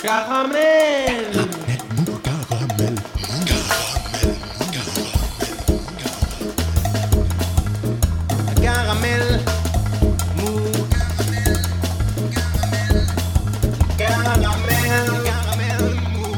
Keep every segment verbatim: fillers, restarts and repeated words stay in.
Caramel. Caramel. Caramel. Mou. Caramel. Caramel. Mou.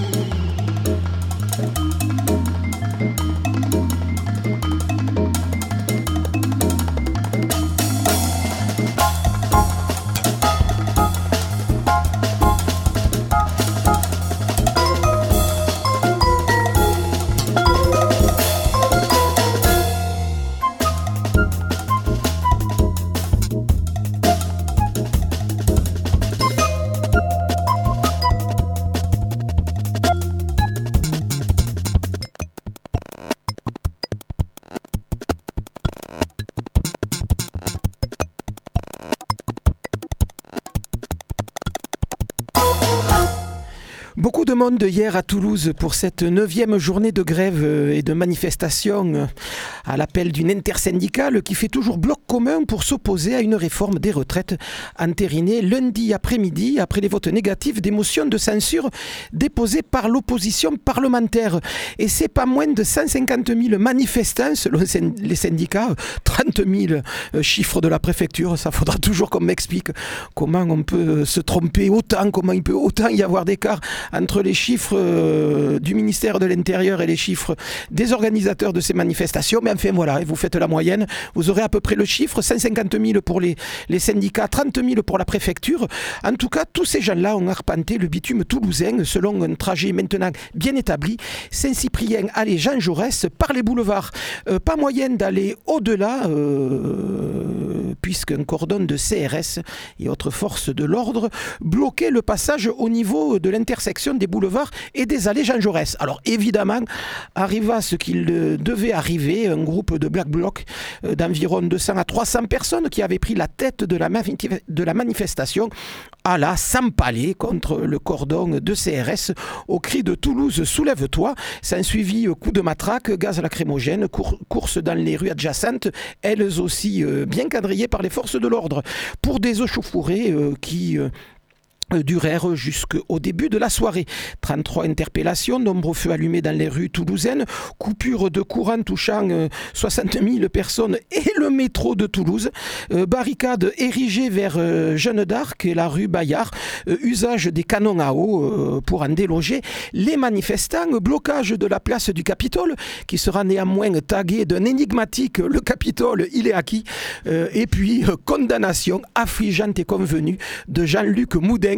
Beaucoup de monde hier à Toulouse pour cette neuvième journée de grève et de manifestation à l'appel d'une intersyndicale qui fait toujours bloc commun pour s'opposer à une réforme des retraites entérinée lundi après-midi après les votes négatifs des motions de censure déposées par l'opposition parlementaire. Et c'est pas moins de cent cinquante mille manifestants selon les syndicats, trente mille chiffres de la préfecture. Ça faudra toujours qu'on m'explique comment on peut se tromper autant, comment il peut autant y avoir d'écart entre les chiffres euh, du ministère de l'Intérieur et les chiffres des organisateurs de ces manifestations. Mais enfin voilà, vous faites la moyenne, vous aurez à peu près le chiffre, cent cinquante mille pour les, les syndicats, trente mille pour la préfecture. En tout cas, tous ces gens-là ont arpenté le bitume toulousain selon un trajet maintenant bien établi. Saint-Cyprien, allez, Jean Jaurès, par les boulevards. Euh, pas moyen d'aller au-delà, euh, puisqu'un cordon de C R S et autres forces de l'ordre bloquait le passage au niveau de l'intersection des boulevards et des allées Jean Jaurès. Alors évidemment, arriva ce qu'il devait arriver, un groupe de Black Bloc d'environ deux cents à trois cents personnes qui avaient pris la tête de la, de la manifestation alla s'empaler contre le cordon de C R S au cri de Toulouse, soulève-toi. S'ensuivit coup de matraque, gaz lacrymogène, cour- course dans les rues adjacentes, elles aussi euh, bien quadrillées par les forces de l'ordre, pour des échauffourées euh, qui... Euh, durèrent jusqu'au début de la soirée. trente-trois interpellations, nombreux feux allumés dans les rues toulousaines, coupure de courant touchant euh, soixante mille personnes et le métro de Toulouse, euh, barricades érigées vers euh, Jeanne d'Arc et la rue Bayard, euh, usage des canons à eau euh, pour en déloger les manifestants, blocage de la place du Capitole qui sera néanmoins tagué d'un énigmatique le Capitole, il est acquis, euh, et puis euh, condamnation affligeante et convenue de Jean-Luc Moudin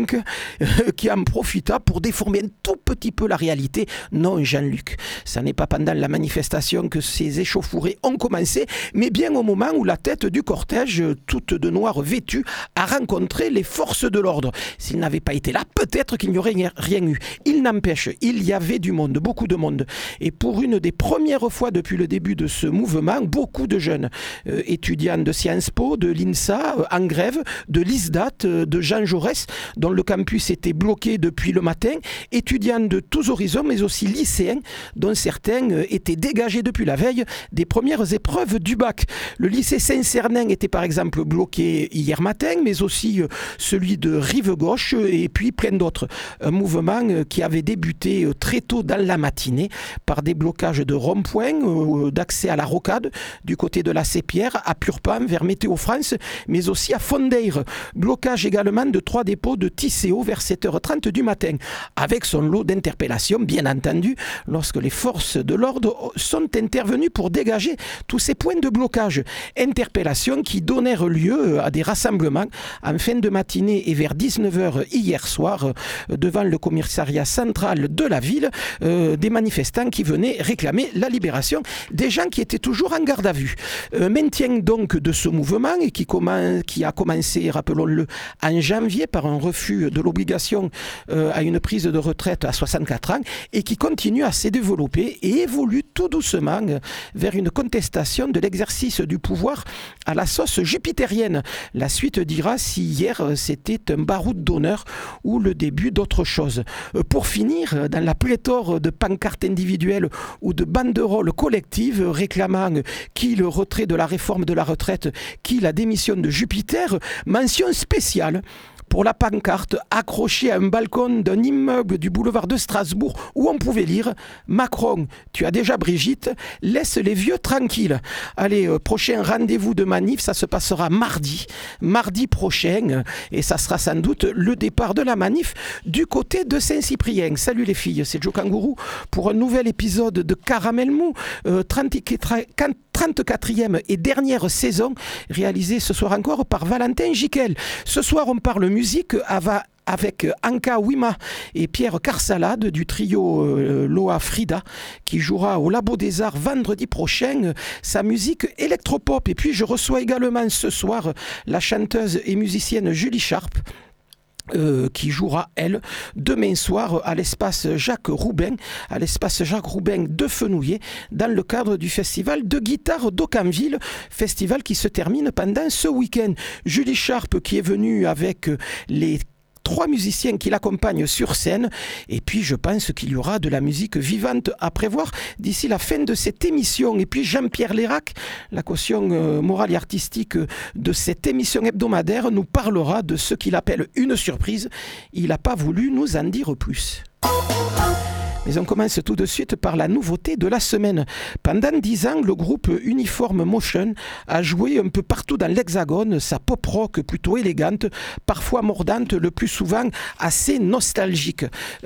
qui en profita pour déformer un tout petit peu la réalité. Non, Jean-Luc, ça n'est pas pendant la manifestation que ces échauffourées ont commencé, mais bien au moment où la tête du cortège, toute de noir vêtue, a rencontré les forces de l'ordre. S'il n'avait pas été là, peut-être qu'il n'y aurait rien eu. Il n'empêche, il y avait du monde, beaucoup de monde. Et pour une des premières fois depuis le début de ce mouvement, beaucoup de jeunes euh, étudiants de Sciences Po, de l'INSA, euh, en grève, de l'I S D A T, euh, de Jean Jaurès, dont le campus était bloqué depuis le matin, étudiants de tous horizons, mais aussi lycéens, dont certains étaient dégagés depuis la veille des premières épreuves du bac. Le lycée Saint-Cernin était par exemple bloqué hier matin, mais aussi celui de Rive-Gauche et puis plein d'autres. Un mouvement qui avait débuté très tôt dans la matinée par des blocages de ronds-points, d'accès à la rocade du côté de la Sépierre, à Purpan, vers Météo France, mais aussi à Fondeire. Blocage également de trois dépôts de Tisséo vers sept heures trente du matin, avec son lot d'interpellations, bien entendu, lorsque les forces de l'ordre sont intervenues pour dégager tous ces points de blocage. Interpellations qui donnèrent lieu à des rassemblements en fin de matinée et vers dix-neuf heures hier soir devant le commissariat central de la ville, euh, des manifestants qui venaient réclamer la libération des gens qui étaient toujours en garde à vue. Euh, maintien donc de ce mouvement et qui, commen- qui a commencé, rappelons-le, en janvier par un refus de l'obligation euh, à une prise de retraite à soixante-quatre ans et qui continue à se développer et évolue tout doucement vers une contestation de l'exercice du pouvoir à la sauce jupitérienne. La suite dira si hier c'était un baroud d'honneur ou le début d'autre chose. Pour finir, dans la pléthore de pancartes individuelles ou de banderoles collectives réclamant qui le retrait de la réforme de la retraite, qui la démission de Jupiter, mention spéciale pour la pancarte accrochée à un balcon d'un immeuble du boulevard de Strasbourg où on pouvait lire « Macron, tu as déjà Brigitte, laisse les vieux tranquilles ». Allez, euh, prochain rendez-vous de manif, ça se passera mardi, mardi prochain, et ça sera sans doute le départ de la manif du côté de Saint-Cyprien. Salut les filles, c'est Joe Kangourou pour un nouvel épisode de Caramel Mou, euh, trente-quatrième et dernière saison, réalisée ce soir encore par Valentin Jiquel. Ce soir, on parle musique ava avec Anka Wima et Pierre Carsalade du trio euh, Loa Frida qui jouera au Labo des Arts vendredi prochain euh, sa musique électropop. Et puis je reçois également ce soir la chanteuse et musicienne Julie Sharp. Euh, qui jouera, elle, demain soir à l'espace Jacques Roubain, à l'espace Jacques Roubain de Fenouillet, dans le cadre du festival de guitare d'Aucamville, festival qui se termine pendant ce week-end. Julie Sharp qui est venue avec les trois musiciens qui l'accompagnent sur scène, et puis je pense qu'il y aura de la musique vivante à prévoir d'ici la fin de cette émission. Et puis Jean-Pierre Lérac, la caution euh, morale et artistique de cette émission hebdomadaire, nous parlera de ce qu'il appelle une surprise. Il n'a pas voulu nous en dire plus. Mais on commence tout de suite par la nouveauté de la semaine. Pendant dix ans, le groupe Uniform Motion a joué un peu partout dans l'Hexagone sa pop rock plutôt élégante, parfois mordante, le plus souvent assez nostalgique.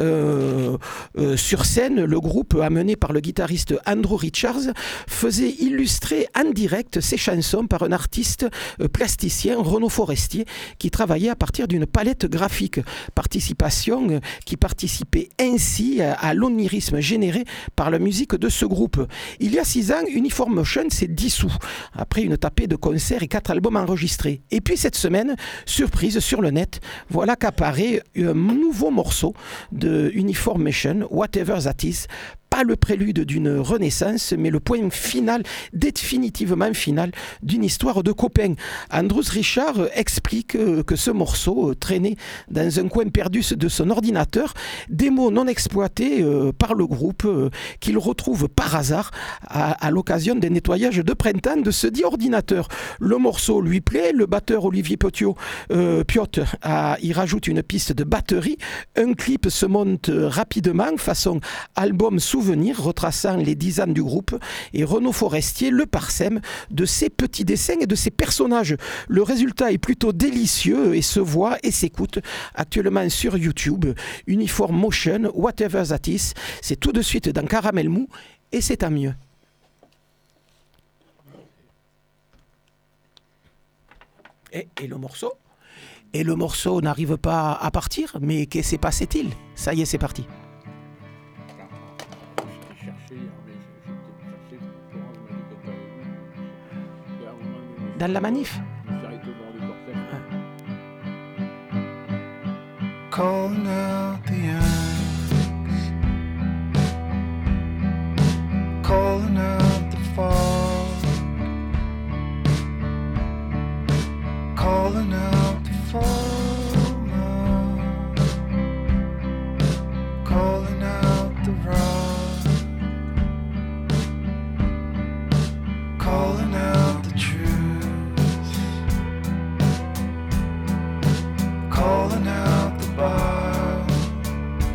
Euh, euh, sur scène, le groupe, amené par le guitariste Andrew Richards, faisait illustrer en direct ses chansons par un artiste euh, plasticien, Renaud Forestier, qui travaillait à partir d'une palette graphique. Participation euh, qui participait ainsi à, à l'onirisme généré par la musique de ce groupe. Il y a six ans, Uniform Motion s'est dissous après une tapée de concerts et quatre albums enregistrés. Et puis cette semaine, surprise sur le net, voilà qu'apparaît un nouveau morceau de Uniform Motion, Whatever That Is. Pas le prélude d'une renaissance, mais le point final, définitivement final, d'une histoire de copains. Andrew Richard explique que ce morceau traînait dans un coin perdu de son ordinateur, des mots non exploités par le groupe qu'il retrouve par hasard à, à l'occasion d'un nettoyage de printemps de ce dit ordinateur. Le morceau lui plaît, le batteur Olivier Petiot, euh, Piot a, y rajoute une piste de batterie, un clip se monte rapidement façon album sous Souvenir, retraçant les dix ans du groupe, et Renaud Forestier le parsème de ses petits dessins et de ses personnages. Le résultat est plutôt délicieux et se voit et s'écoute actuellement sur YouTube. Uniform Motion, Whatever That Is, c'est tout de suite dans Caramel Mou et c'est à mieux. Et, et le morceau Et le morceau n'arrive pas à partir, mais que s'est passé-il? Ça y est, c'est parti. Dans la manif. Calling out the ants, calling out the fog, calling out the fallen, calling out the rock, calling out the truth. Calling out the bar,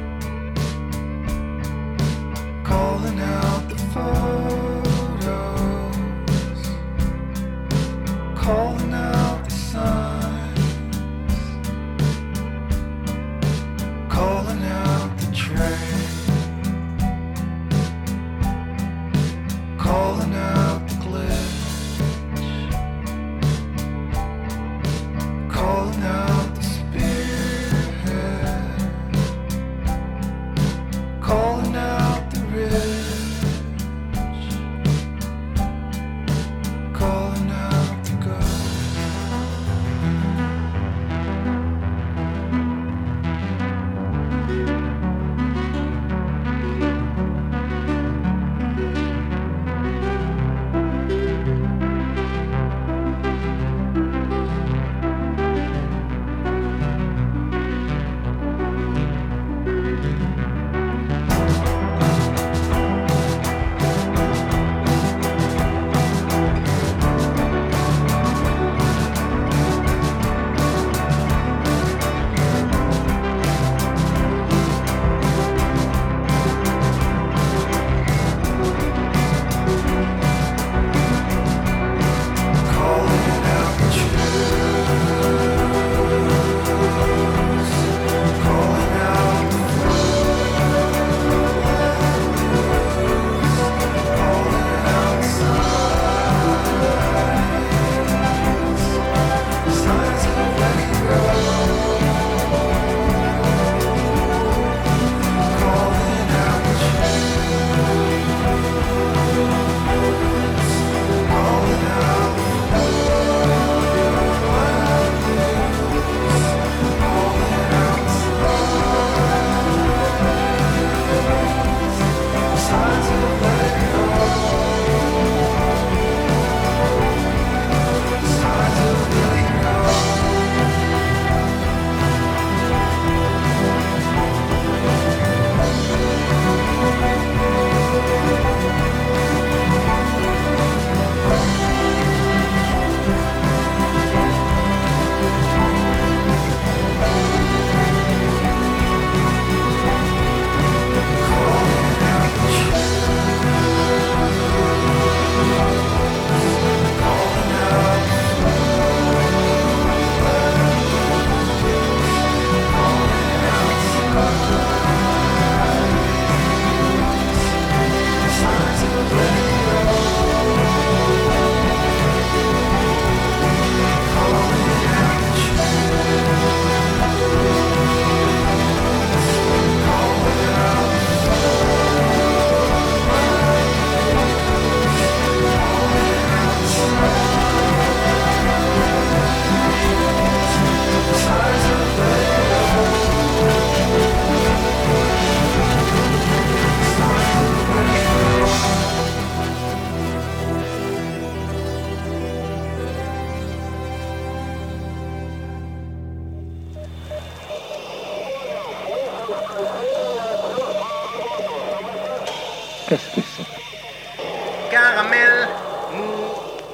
qu'est-ce que c'est? Caramel mou.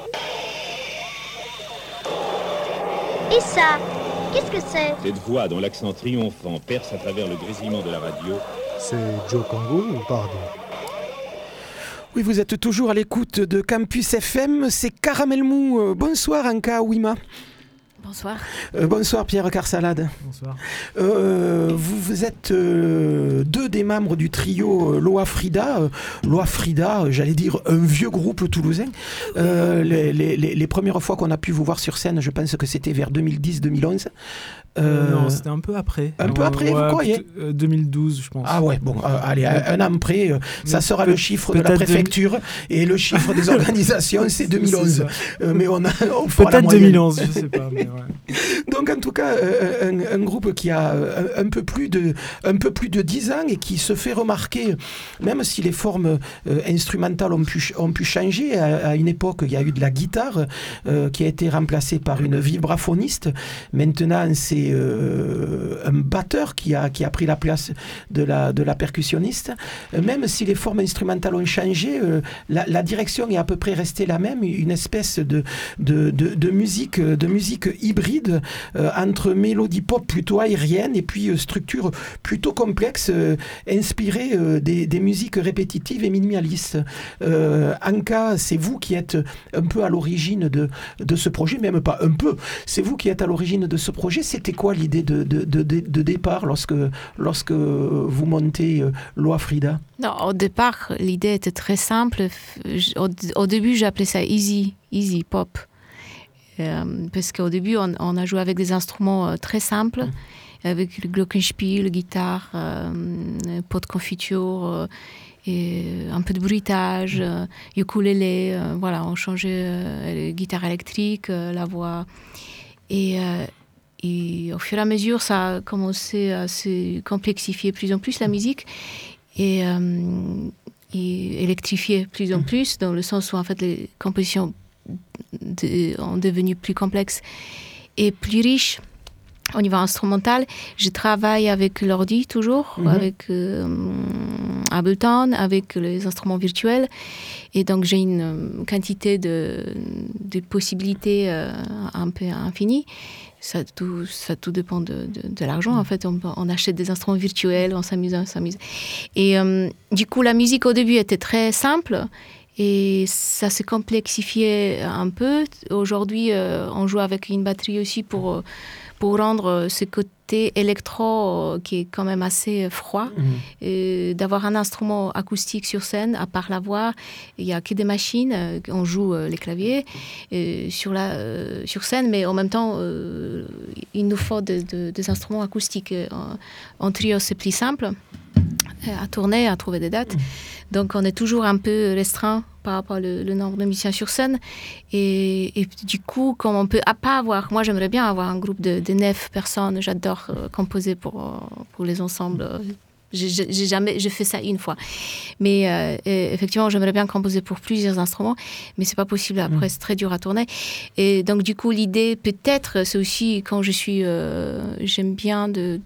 Et ça, qu'est-ce que c'est? Cette voix dont l'accent triomphant perce à travers le grésillement de la radio. C'est Joe Congo ou pardon? Oui, vous êtes toujours à l'écoute de Campus F M, c'est Caramel Mou. Euh, bonsoir Anka Ouima. Bonsoir. Euh, bonsoir Pierre Carsalade. Bonsoir. Euh, vous, vous êtes euh, deux des membres du trio euh, Loa Frida. Euh, Loa Frida, euh, j'allais dire un vieux groupe toulousain. Euh, les, les, les premières fois qu'on a pu vous voir sur scène, je pense que c'était vers deux mille dix deux mille onze. Euh, non, c'était un peu après. Un peu après, ouais, vous croyez euh, deux mille douze, je pense. Ah ouais, bon, euh, allez, un, un an près, euh, ça sera le chiffre de la préfecture deux... et le chiffre des organisations, c'est deux mille onze. Euh, mais on a, on peut-être deux mille onze, je sais pas. Mais ouais. Donc en tout cas, euh, un, un groupe qui a un, un, peu plus de, un peu plus de dix ans et qui se fait remarquer, même si les formes euh, instrumentales ont pu, ont pu changer. À, à une époque, il y a eu de la guitare euh, qui a été remplacée par une vibraphoniste. Maintenant, c'est Euh, un batteur qui a, qui a pris la place de la, de la percussionniste. Euh, même si les formes instrumentales ont changé, euh, la, la direction est à peu près restée la même, une espèce de, de, de, de, musique, de musique hybride euh, entre mélodie pop plutôt aérienne et puis euh, structure plutôt complexe, euh, inspirée euh, des, des musiques répétitives et minimalistes. Euh, Anka, c'est vous qui êtes un peu à l'origine de, de ce projet, même pas un peu, c'est vous qui êtes à l'origine de ce projet. C'était quoi l'idée de, de, de, de départ lorsque, lorsque vous montez euh, Loa Frida? Non, au départ, l'idée était très simple. Au, au début, j'appelais ça easy, easy pop. Euh, parce qu'au début, on, on a joué avec des instruments euh, très simples, mmh. avec le glockenspiel, guitare, euh, pot de confiture, euh, et un peu de bruitage, mmh. euh, ukulélé, euh, voilà, on changeait euh, guitare électrique, euh, la voix. Et... Euh, Et au fur et à mesure, ça a commencé à se complexifier plus en plus la musique et, euh, et électrifier plus en plus, dans le sens où en fait les compositions de, ont devenu plus complexes et plus riches au niveau instrumental. Je travaille avec l'ordi toujours, mm-hmm. avec euh, Ableton, avec les instruments virtuels. Et donc j'ai une quantité de, de possibilités euh, un peu infinies. Ça tout, ça tout dépend de, de, de l'argent. En fait, on, on achète des instruments virtuels, on s'amuse, on s'amuse. Et euh, du coup, la musique au début était très simple et ça s'est complexifié un peu. Aujourd'hui, euh, on joue avec une batterie aussi pour, pour rendre ce côté électro qui est quand même assez froid. Mmh. Et d'avoir un instrument acoustique sur scène, à part la voix, il n'y a que des machines, on joue les claviers euh, sur, la, euh, sur scène, mais en même temps, euh, il nous faut de, de, des instruments acoustiques. En, en trio, c'est plus simple à tourner, à trouver des dates. Mmh. Donc, on est toujours un peu restreint par rapport au nombre de musiciens sur scène. Et, et du coup, comme on peut à pas avoir... Moi, j'aimerais bien avoir un groupe de, de neuf personnes. J'adore euh, composer pour, pour les ensembles. J'ai, j'ai jamais... J'ai fait ça une fois. Mais euh, effectivement, j'aimerais bien composer pour plusieurs instruments. Mais c'est pas possible. Après, c'est très dur à tourner. Et donc, du coup, l'idée, peut-être, c'est aussi quand je suis... Euh, j'aime bien de...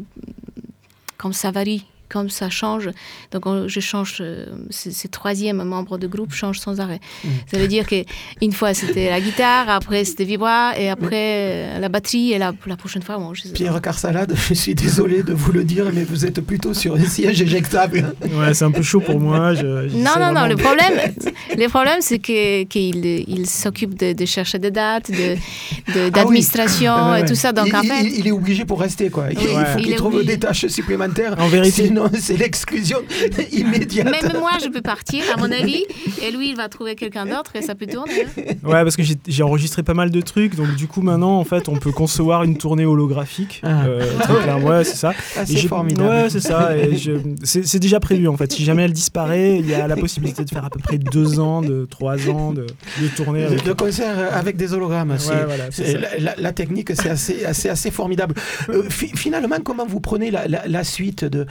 Comme ça varie. Comme ça change, donc on, je change, euh, ces, ces troisième membres de groupe changent sans arrêt. Mmh. Ça veut dire qu'une fois c'était la guitare, après c'était vibra, et après la batterie, et la, la prochaine fois, bon, je sais Pierre Carsalade, je suis désolé de vous le dire, mais vous êtes plutôt sur un siège éjectable. Ouais, c'est un peu chaud pour moi. Je, non, non, non, le problème, le problème c'est que, qu'il il s'occupe de, de chercher des dates, de, de, d'administration ah oui. et ouais, tout ça. Donc il, en fait, il, il est obligé pour rester, quoi. Il, oui, il faut il qu'il trouve obligé. Des tâches supplémentaires. En vérité, sinon, c'est l'exclusion immédiate. Même moi, je peux partir, à mon avis, et lui, il va trouver quelqu'un d'autre et ça peut tourner. Ouais, parce que j'ai, j'ai enregistré pas mal de trucs, donc du coup, maintenant, en fait, on peut concevoir une tournée holographique. Ah. Euh, très clair, ouais, c'est ça. Ah, c'est formidable. Ouais, c'est ça. Et je, c'est, c'est déjà prévu, en fait. Si jamais elle disparaît, il y a la possibilité de faire à peu près deux ans, de trois ans de, de tournée. Avec... De concert avec des hologrammes. Ouais, c'est, voilà, c'est c'est la, la, la technique, c'est assez, assez, assez formidable. Euh, fi- finalement, comment vous prenez la, la, la suite de, de la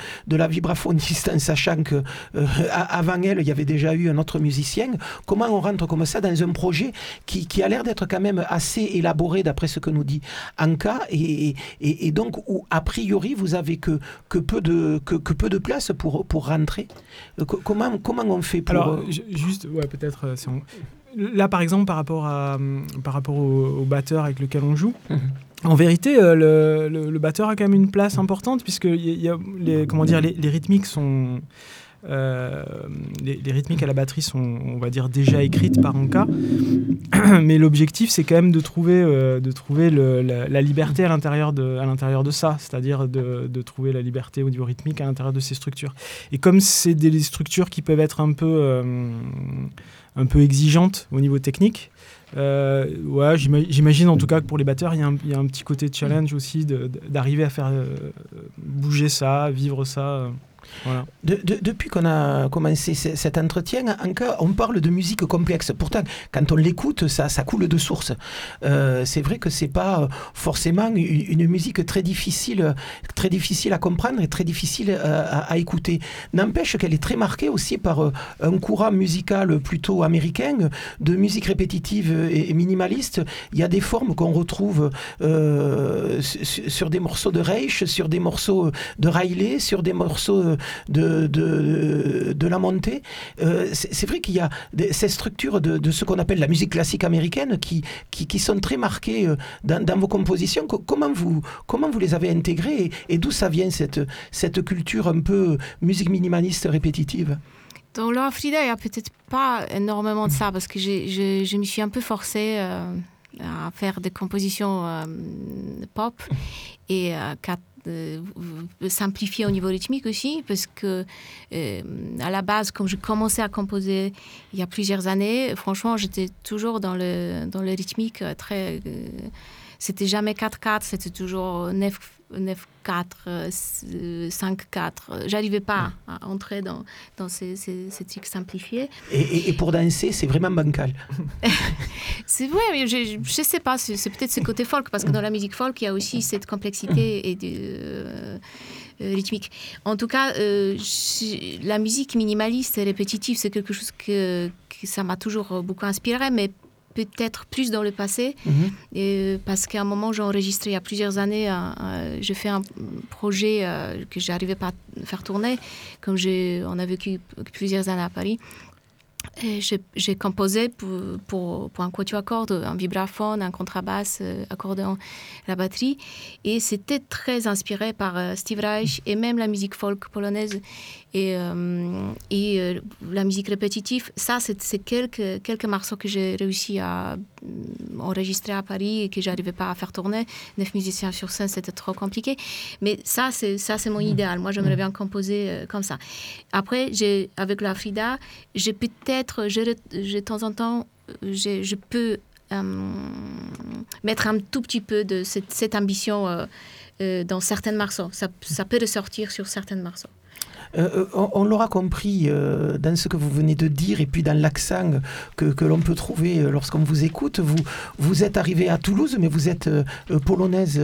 la vibraphoniste en sachant que euh, avant elle, il y avait déjà eu un autre musicien. Comment on rentre comme ça dans un projet qui, qui a l'air d'être quand même assez élaboré d'après ce que nous dit Anka et, et, et donc où a priori vous avez que, que, peu, de, que, que peu de place pour, pour rentrer. Euh, comment, comment on fait pour... Alors, juste, ouais, peut-être... Euh, si on... Là, par exemple, par rapport, à, par rapport au, au batteur avec lequel on joue, mmh. En vérité, euh, le, le, le batteur a quand même une place importante puisque y y a les, comment dire, les, les rythmiques sont... Euh, les, les rythmiques à la batterie sont, on va dire, déjà écrites par Anka, mais l'objectif c'est quand même de trouver, euh, de trouver le, la, la liberté à l'intérieur de, à l'intérieur de ça, c'est-à-dire de, de trouver la liberté au niveau rythmique à l'intérieur de ces structures. Et comme c'est des structures qui peuvent être un peu, euh, un peu exigeantes au niveau technique, Euh, ouais, j'ima- j'imagine en tout cas que pour les batteurs, il y, y a un petit côté challenge aussi de, de, d'arriver à faire euh, bouger ça, vivre ça. Euh, voilà. De, de, depuis qu'on a commencé c- cet entretien, Anka, on parle de musique complexe. Pourtant, quand on l'écoute, ça, ça coule de source. Euh, c'est vrai que c'est pas forcément une, une musique très difficile, très difficile à comprendre et très difficile à, à, à écouter. N'empêche qu'elle est très marquée aussi par un courant musical plutôt américain, de musique répétitive et, et minimaliste. Il y a des formes qu'on retrouve euh, sur, sur des morceaux de Reich, sur des morceaux de Riley, sur des morceaux de, de, de la montée. Euh, c'est, c'est vrai qu'il y a des, ces structures de, de ce qu'on appelle la musique classique américaine qui, qui, qui sont très marquées dans, dans vos compositions. Comment vous, comment vous les avez intégrées et, et d'où ça vient cette, cette culture un peu musique minimaliste répétitive? Dans Laura Frida, il n'y a peut-être pas énormément de ça parce que j'ai, je, je me suis un peu forcée euh, à faire des compositions euh, pop et euh, qu'à Euh, simplifier au niveau rythmique aussi parce que euh, à la base comme je commençais à composer il y a plusieurs années, franchement j'étais toujours dans le, dans le rythmique très euh, c'était jamais quatre quatre, c'était toujours neuf quatre, cinq quatre. J'arrivais pas à entrer dans, dans ces, ces, ces trucs simplifiés. Et, et, et pour danser, c'est vraiment bancal. C'est vrai, mais je, je sais pas, c'est, c'est peut-être ce côté folk, parce que dans la musique folk, il y a aussi cette complexité et de, euh, euh, rythmique. En tout cas, euh, je, la musique minimaliste et répétitive, c'est quelque chose que, que ça m'a toujours beaucoup inspiré, mais peut-être plus dans le passé, mmh. et parce qu'à un moment, j'ai enregistré il y a plusieurs années, euh, euh, j'ai fait un projet euh, que je n'arrivais pas à faire tourner, comme j'ai, on a vécu plusieurs années à Paris. Et j'ai, j'ai composé pour, pour, pour un quatuor à cordes, un vibraphone, un contrebasse, euh, accordéon, la batterie. Et c'était très inspiré par euh, Steve Reich et même la musique folk polonaise et, euh, et euh, la musique répétitive. Ça, c'est, c'est quelques, quelques morceaux que j'ai réussi à enregistrer à Paris et que je n'arrivais pas à faire tourner. Neuf musiciens sur scène, c'était trop compliqué. Mais ça, c'est, ça, c'est mon idéal. Moi, j'aimerais bien composer euh, comme ça. Après, j'ai, avec la Frida, j'ai peut-être, j'ai, j'ai, de temps en temps, j'ai, je peux euh, mettre un tout petit peu de cette, cette ambition euh, euh, dans certains morceaux. Ça, ça peut ressortir sur certains morceaux. Euh, on, on l'aura compris euh, dans ce que vous venez de dire et puis dans l'accent que, que l'on peut trouver lorsqu'on vous écoute. Vous, vous êtes arrivée à Toulouse, mais vous êtes euh, polonaise,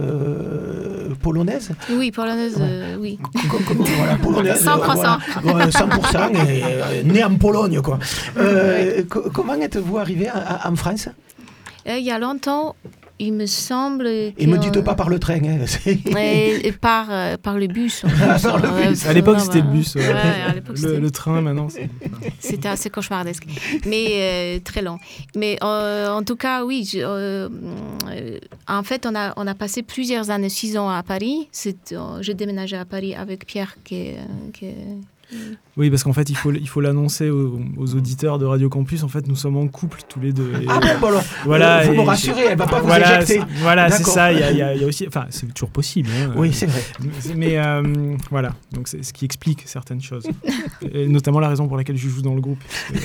euh, polonaise Oui, polonaise, ouais. euh, oui. Voilà, polonaise, cent pour cent. Voilà, cent pour cent, et, euh, née en Pologne, quoi. Euh, oui. co- comment êtes-vous arrivée à, à, en France? euh, Il y a longtemps. Il me semble. Et ne me dites pas par le train. Hein. et, et par, euh, par le bus. Ah, par le bus. À l'époque, c'était le bus. Ouais. Ouais, à l'époque, le, c'était... le train, maintenant. C'est... C'était assez cauchemardesque. Mais euh, très long. Mais euh, en tout cas, oui. Je, euh, euh, en fait, on a, on a passé plusieurs années, six ans à Paris. C'est, euh, j'ai déménagé à Paris avec Pierre qui est. Qui est Oui, parce qu'en fait, il faut, il faut l'annoncer aux, aux auditeurs de Radio Campus. En fait, nous sommes en couple tous les deux. Et, ah bon, bon alors, voilà, vous et, me rassurez, elle ne va pas vous voilà, éjecter. C'est, voilà, D'accord. c'est ça. Il y a, il y a, il y a aussi, enfin, c'est toujours possible. Hein, oui, c'est vrai. Mais euh, voilà, donc c'est ce qui explique certaines choses, et notamment la raison pour laquelle je joue dans le groupe.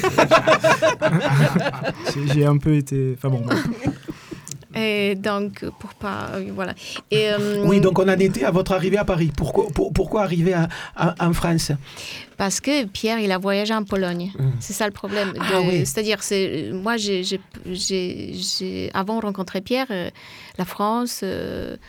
j'ai, j'ai un peu été, enfin bon. bon. Et donc, pour pas... Voilà. Et, euh, oui, donc on en était à votre arrivée à Paris. Pourquoi, pour, pourquoi arriver à, à, en France? Parce que Pierre, il a voyagé en Pologne. Mmh. C'est ça le problème. Ah, de, oui. C'est-à-dire, c'est, moi, j'ai, j'ai, j'ai, j'ai, avant de rencontrer Pierre, euh, la France... Euh,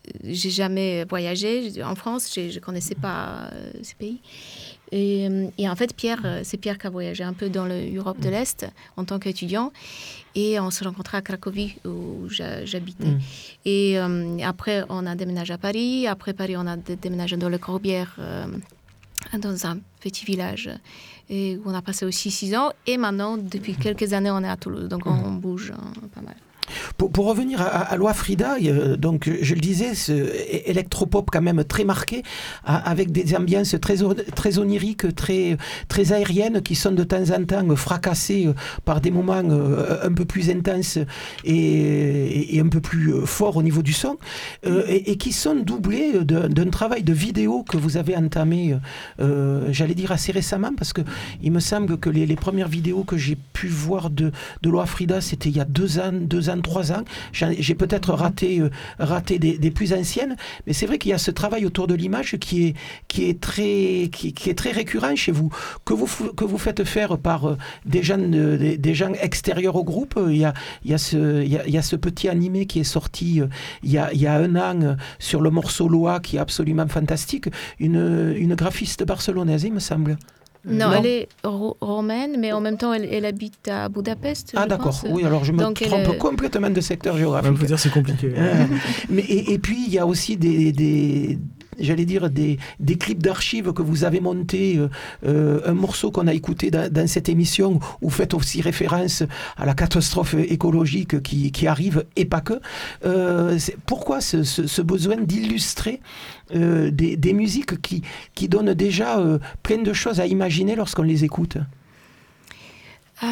j'ai jamais voyagé en France, je ne connaissais pas euh, ces pays. Et, et en fait, Pierre, c'est Pierre qui a voyagé un peu dans l'Europe de l'Est en tant qu'étudiant. Et on se rencontrait à Cracovie, où j'a, j'habitais. Mmh. Et euh, après, on a déménagé à Paris. Après Paris, on a déménagé dans le Corbière, euh, dans un petit village, et où on a passé aussi six ans. Et maintenant, depuis quelques années, on est à Toulouse. Donc, on, on bouge hein, pas mal. Pour, pour revenir à, à Loi Frida, euh, donc je le disais, ce électropop quand même très marqué, à, avec des ambiances très, très oniriques, très, très aériennes, qui sont de temps en temps fracassées par des moments euh, un peu plus intenses et, et, et un peu plus euh, forts au niveau du son, euh, et, et qui sont doublés de, d'un travail de vidéo que vous avez entamé, euh, j'allais dire assez récemment, parce que il me semble que les, les premières vidéos que j'ai pu voir de, de Loi Frida, c'était il y a deux ans, deux ans trois ans, j'ai, j'ai peut-être raté, euh, raté des, des plus anciennes, mais c'est vrai qu'il y a ce travail autour de l'image qui est, qui est, très, qui, qui est très récurrent chez vous, que vous, que vous faites faire par euh, des, gens, euh, des, des gens extérieurs au groupe. Il y a, il y a, ce, il y a, il y a ce petit animé qui est sorti euh, il, y a, il y a un an euh, sur le morceau Loa, qui est absolument fantastique, une, une graphiste barcelonaise, il me semble. Non, non, elle est ro- romaine, mais en même temps, elle, elle habite à Budapest. Ah, d'accord. Pense. Oui, alors je me Donc trompe elle... complètement de secteur géographique. Il faut dire c'est compliqué. euh, mais, et, et puis, il y a aussi des... des j'allais dire des, des clips d'archives que vous avez montés, euh, euh, un morceau qu'on a écouté dans, dans cette émission, où vous faites aussi référence à la catastrophe écologique qui, qui arrive, et pas que. Euh, c'est, pourquoi ce, ce, ce besoin d'illustrer euh, des, des musiques qui, qui donnent déjà euh, plein de choses à imaginer lorsqu'on les écoute? euh...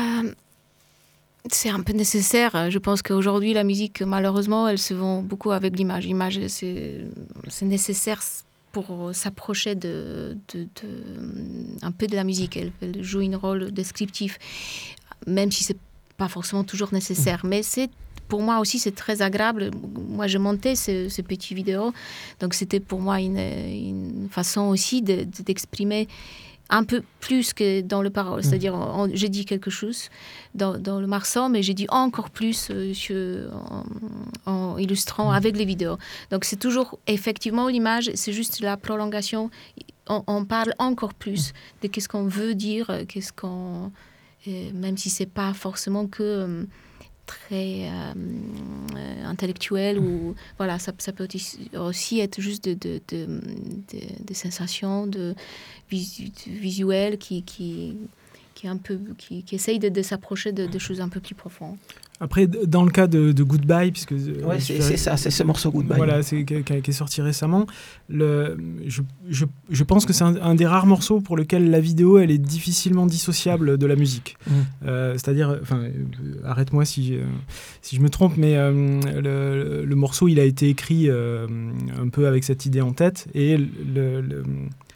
C'est un peu nécessaire. Je pense qu'aujourd'hui, la musique, malheureusement, elle se vend beaucoup avec l'image. L'image, c'est, c'est nécessaire pour s'approcher de, de, de, un peu de la musique. Elle, elle joue un rôle descriptif, même si ce n'est pas forcément toujours nécessaire. Mais c'est, pour moi aussi, c'est très agréable. Moi, je montais ces, ces petites vidéos. Donc, c'était pour moi une, une façon aussi de, de, d'exprimer un peu plus que dans le parole. Mmh. C'est-à-dire, on, j'ai dit quelque chose dans, dans le morceau, mais j'ai dit encore plus euh, je, en, en illustrant mmh. avec les vidéos. Donc, c'est toujours, effectivement, l'image, c'est juste la prolongation. On, on parle encore plus mmh. de qu'est-ce qu'on veut dire, qu'est-ce qu'on... Euh, même si c'est pas forcément que... Euh, très euh, euh, intellectuel ou voilà, ça, ça peut aussi, aussi être juste de, de, de, de, de sensations de, visu, de visuels qui, qui, qui, un peu, qui, qui essayent de, de s'approcher de, de choses un peu plus profondes. Après, dans le cas de, de Goodbye, puisque ouais, c'est, c'est ça, c'est ce morceau Goodbye. Voilà, c'est qui, qui est sorti récemment. Le, je, je, je pense que c'est un, un des rares morceaux pour lequel la vidéo, elle est difficilement dissociable de la musique. Mmh. Euh, c'est-à-dire, enfin, euh, arrête-moi si, euh, si je me trompe, mais euh, le, le morceau, il a été écrit euh, un peu avec cette idée en tête, et le, le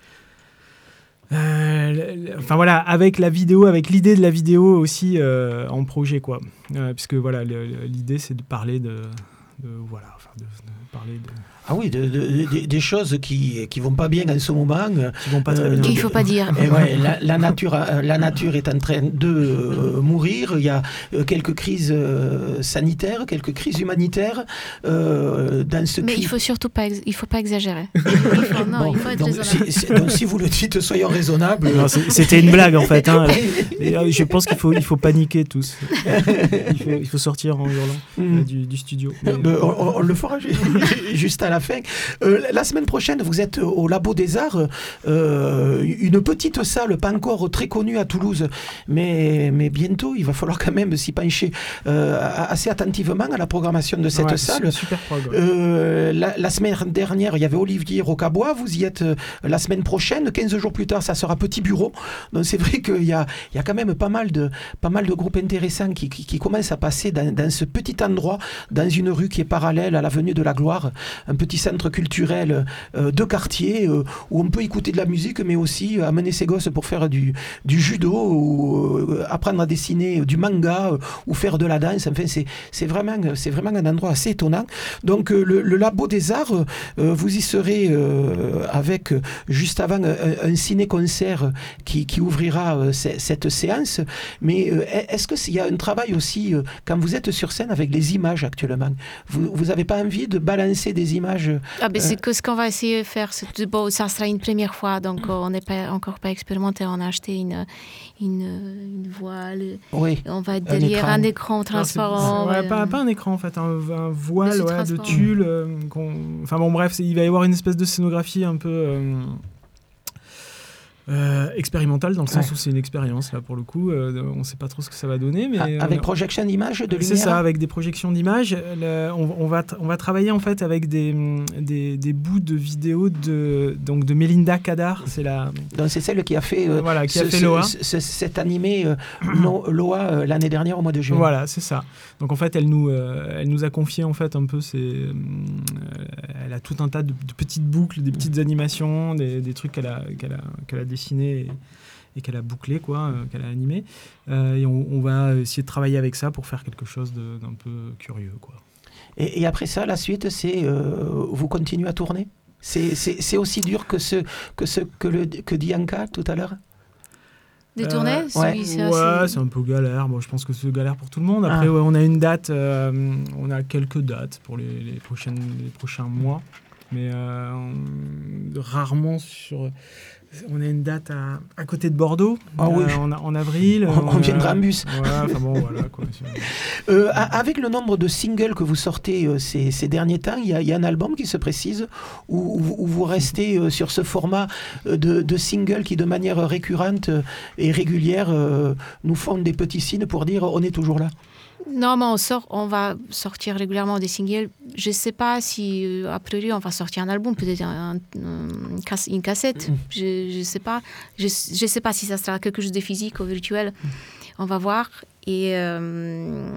Euh, enfin voilà, avec la vidéo, avec l'idée de la vidéo aussi euh, en projet, quoi. Euh, puisque voilà, le, l'idée c'est de parler de, de voilà, enfin de, de parler de. Ah oui, de, de, de, des choses qui qui vont pas bien en ce moment. Qui vont pas très bien. Euh, il faut pas dire. Et ouais, la, la nature, la nature est en train de euh, mourir. Il y a euh, quelques crises euh, sanitaires, quelques crises humanitaires euh, dans ce. Mais qui... il faut surtout pas, ex- il faut pas exagérer. Il faut, non, bon, il faut être donc, raisonnable. si, donc si vous le dites, soyons raisonnables. Non, c'était une blague en fait. Hein. Et je pense qu'il faut, il faut paniquer tous. Il faut, il faut sortir en hurlant mm. euh, du, du studio. Mais... Euh, on, on le fera juste à la fin. Euh, la semaine prochaine, vous êtes au Labo des Arts, euh, une petite salle, pas encore très connue à Toulouse, mais, mais bientôt, il va falloir quand même s'y pencher euh, assez attentivement à la programmation de cette ouais, salle. Super programme. Euh, la, la semaine dernière, il y avait Olivier Rocabois, vous y êtes euh, la semaine prochaine, quinze jours plus tard, ça sera Petit Bureau. Donc c'est vrai qu'il y a, il y a quand même pas mal de, pas mal de groupes intéressants qui, qui, qui commencent à passer dans, dans ce petit endroit, dans une rue qui est parallèle à l'avenue de la Gloire, un petit centre culturel euh, de quartier euh, où on peut écouter de la musique, mais aussi euh, amener ses gosses pour faire du, du judo ou euh, apprendre à dessiner du manga euh, ou faire de la danse. Enfin, c'est, c'est, vraiment, c'est vraiment un endroit assez étonnant. Donc, euh, le, le Labo des Arts, euh, vous y serez euh, avec, euh, juste avant, un, un ciné-concert qui, qui ouvrira euh, c- cette séance. Mais euh, est-ce qu'il y a un travail aussi, euh, quand vous êtes sur scène, avec les images actuellement? vous vous avez pas envie de balancer des images? Ah ben, euh, c'est que ce qu'on va essayer de faire. C'est, bon, ça sera une première fois, donc euh, on n'est pas encore pas expérimenté. On a acheté une, une, une voile. Oui. On va être Un derrière écran. un écran Alors, c'est- transparent. c'est- ouais, ouais. pas, pas un écran en fait, un, un voile c'est ouais, de transparent. tulle. euh, qu'on- Enfin bon, bref, c'est- il va y avoir une espèce de scénographie un peu euh, euh, expérimentale dans le sens Ouais. où c'est une expérience là pour le coup. euh, on ne sait pas trop ce que ça va donner, mais A- euh, Avec on- projection d'images, de lumière? c'est ça, avec des projections d'images. Le- on, on va tra- on va travailler en fait avec des, des, des bouts de vidéos de donc de Melinda Kadar. C'est la Donc c'est celle qui a fait, euh, voilà qui a ce- fait ce- Loa. ce- ce- cet animé euh, No- Loa euh, l'année dernière au mois de juin. Voilà, c'est ça. Donc en fait, elle nous, euh, elle nous a confié en fait un peu ces, euh, elle a tout un tas de, de petites boucles, des petites animations, des, des trucs qu'elle a, qu'elle a, qu'elle a dessinés et, et qu'elle a bouclé quoi, euh, qu'elle a animé. Euh, et on, on va essayer de travailler avec ça pour faire quelque chose de- d'un peu curieux quoi. Et, et après ça, la suite, c'est euh, vous continuez à tourner? C'est, c'est, c'est aussi dur que ce que ce que le que dit Anka tout à l'heure? De tourner, Euh, ouais. oui, c'est ouais, assez- c'est un peu galère. Bon, je pense que c'est galère pour tout le monde. Après, Ah. ouais, on a une date, euh, on a quelques dates pour les, les, prochaines, les prochains mois, mais euh, on- rarement sur. On a une date à, à côté de Bordeaux, Ah oui. euh, en, en avril. On- on viendra en bus. Ouais, enfin bon, voilà quoi. Euh, a- avec le nombre de singles que vous sortez euh, ces, ces derniers temps, il y, a- il y a un album qui se précise où, où- où vous restez euh, sur ce format euh, de, de singles qui, de manière récurrente euh, et régulière, euh, nous font des petits signes pour dire on est toujours là. Non, mais on, sort, on va sortir régulièrement des singles. Je ne sais pas si, euh, a priori, on va sortir un album, peut-être un, un- un casse- une cassette. Je ne sais pas. Je ne sais pas si ça sera quelque chose de physique ou virtuel. On va voir. Et euh,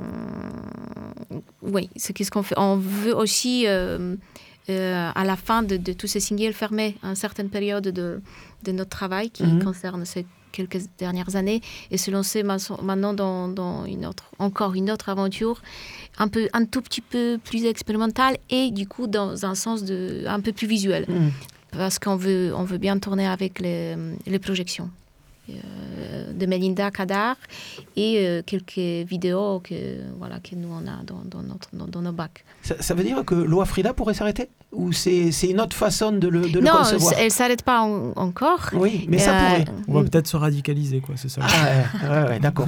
oui, c'est qu'est-ce qu'on fait. On veut aussi, euh, euh, à la fin de, de tous ces singles, fermer une certaine période de, de notre travail qui Mhm. concerne ces quelques dernières années et se lancer ma- maintenant dans, dans une autre, encore une autre aventure un, peu, un tout petit peu plus expérimentale et du coup dans un sens de, un peu plus visuel. Mhm. Parce qu'on veut, on veut bien tourner avec les, les projections euh, de Melinda Kadar et euh, quelques vidéos que, voilà, que nous on a dans, dans, notre, dans, dans nos bacs. Ça, ça veut dire que Loa Frida pourrait s'arrêter? Ou c'est, c'est une autre façon de le, de le Non, concevoir? elle ne s'arrête pas en- encore. Oui, mais ça Euh, pourrait. On va peut-être se radicaliser quoi, c'est ça. Ah, ouais, ouais, ouais, d'accord.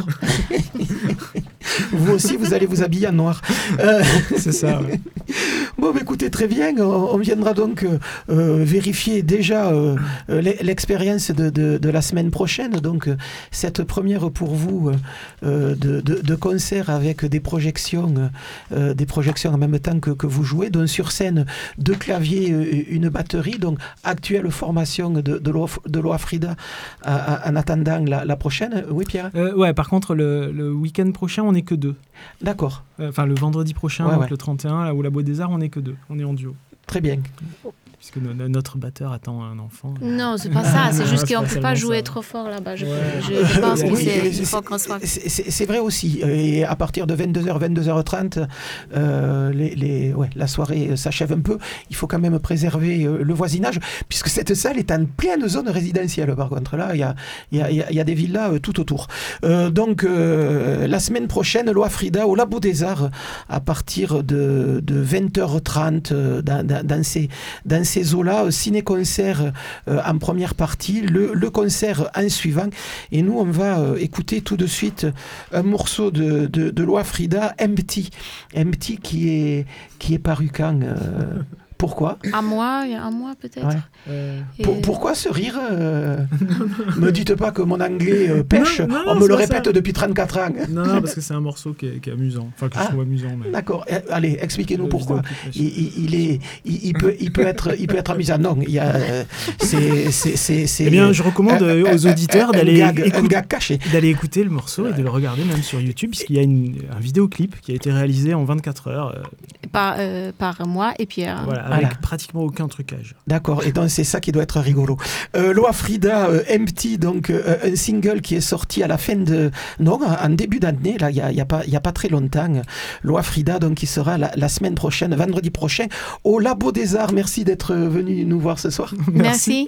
Vous aussi, vous allez vous habiller en noir. Euh, C'est ça. Ouais. Bon, bah, écoutez, très bien. On, on viendra donc euh, euh, vérifier déjà euh, euh, l'e- l'expérience de, de, de la semaine prochaine. Donc, euh, cette première pour vous euh, de, de, de concert avec des projections, euh, des projections en même temps que, que vous jouez. Donc, sur scène, deux claviers, euh, une batterie. Donc, actuelle formation de, de, Loa, de Loa Frida à- à- en attendant la, la prochaine. Oui, Pierre? Euh, ouais, par contre, le, le week-end prochain, on n'est que deux. D'accord. Euh, Enfin, le vendredi prochain, Ouais, donc ouais. le trente et un, là où la Boîte des Arts, on n'est que deux. On est en duo. Très bien. Puisque no- no- notre batteur attend un enfant. Non, c'est pas ça. C'est Non, juste c'est qu'on pas ne peut pas seulement jouer ça. trop fort là-bas. Je, Ouais. je- je pense que Oui, c'est, mais il c'est- faut qu'on soit... c'est- c'est c'est vrai aussi. Et à partir de vingt-deux heures, vingt-deux heures trente, euh, les, les, ouais, la soirée s'achève un peu. Il faut quand même préserver euh, le voisinage, puisque cette salle est en pleine zone résidentielle. Par contre, là, il y a, il y a, il y a- il y a des villas euh, tout autour. Euh, donc, euh, la semaine prochaine, Loa Frida au Labo des Arts, à partir de, de vingt heures trente, euh, dans, dans, dans ces, dans ces eaux-là, euh, ciné-concert euh, en première partie, le, le concert en suivant. Et nous, on va euh, écouter tout de suite un morceau de, de, de Loa Frida, Empty. Empty qui est, qui est paru quand euh, Pourquoi Un mois, il y a un mois peut-être. Ouais. Euh, Et- Pour- Pourquoi ce rire euh, Me dites pas que mon anglais euh, pêche, Non, non, on c'est me le pas répète ça. depuis trente-quatre ans. Non, non, parce que c'est un morceau qui est, qui est amusant. Enfin, que Ah. je trouve amusant. Mais... D'accord. Eh, Allez, expliquez-nous Le pourquoi. vidéoclip, Il, il- il est, il, il peut, il peut être, il peut être amusant. Non, il y a, euh, c'est, c'est, c'est, c'est- Eh bien, je recommande un- euh, aux un- auditeurs un d'aller gag- un écouter, gag caché. d'aller écouter le morceau et de le regarder même sur YouTube, puisqu'il y a une, un vidéoclip qui a été réalisé en vingt-quatre heures, euh, Par, euh, par moi et Pierre. voilà, avec Voilà. pratiquement aucun trucage. D'accord, et donc c'est ça qui doit être rigolo. Euh, Loa Frida, euh, Empty, donc euh, un single qui est sorti à la fin de... Non, en début d'année, là, il n'y a, il y a, pas- il y a pas très longtemps. Loa Frida, donc qui sera la, la semaine prochaine, vendredi prochain, au Labo des Arts. Merci d'être venu nous voir ce soir. Merci.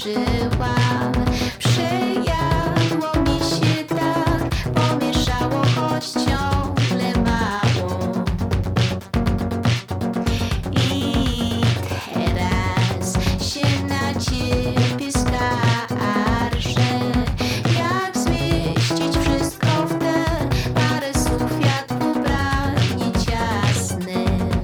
patrzyłam. Przejadło mi się tak, pomieszało, choć ciągle mało. I teraz się na ciebie skarżę. Jak zmieścić wszystko w te parę słów, jak ubranie ciasne.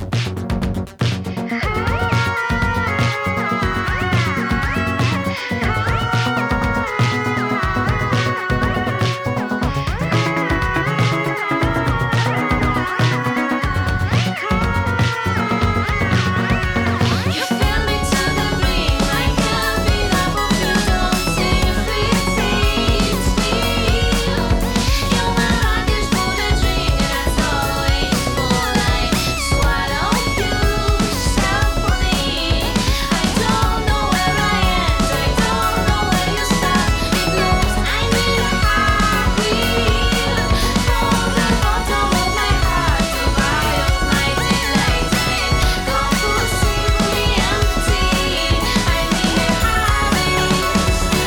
You fill me to the brim, I can't be up if you don't see free takes me. You're my luggage for the drink, that's always full. I swallow you softly. I don't know where I end, I don't know where you start. Because I need a heartbeat from the bottom of my heart to buy up my delight. Don't forsake me empty. I need a heartbeat still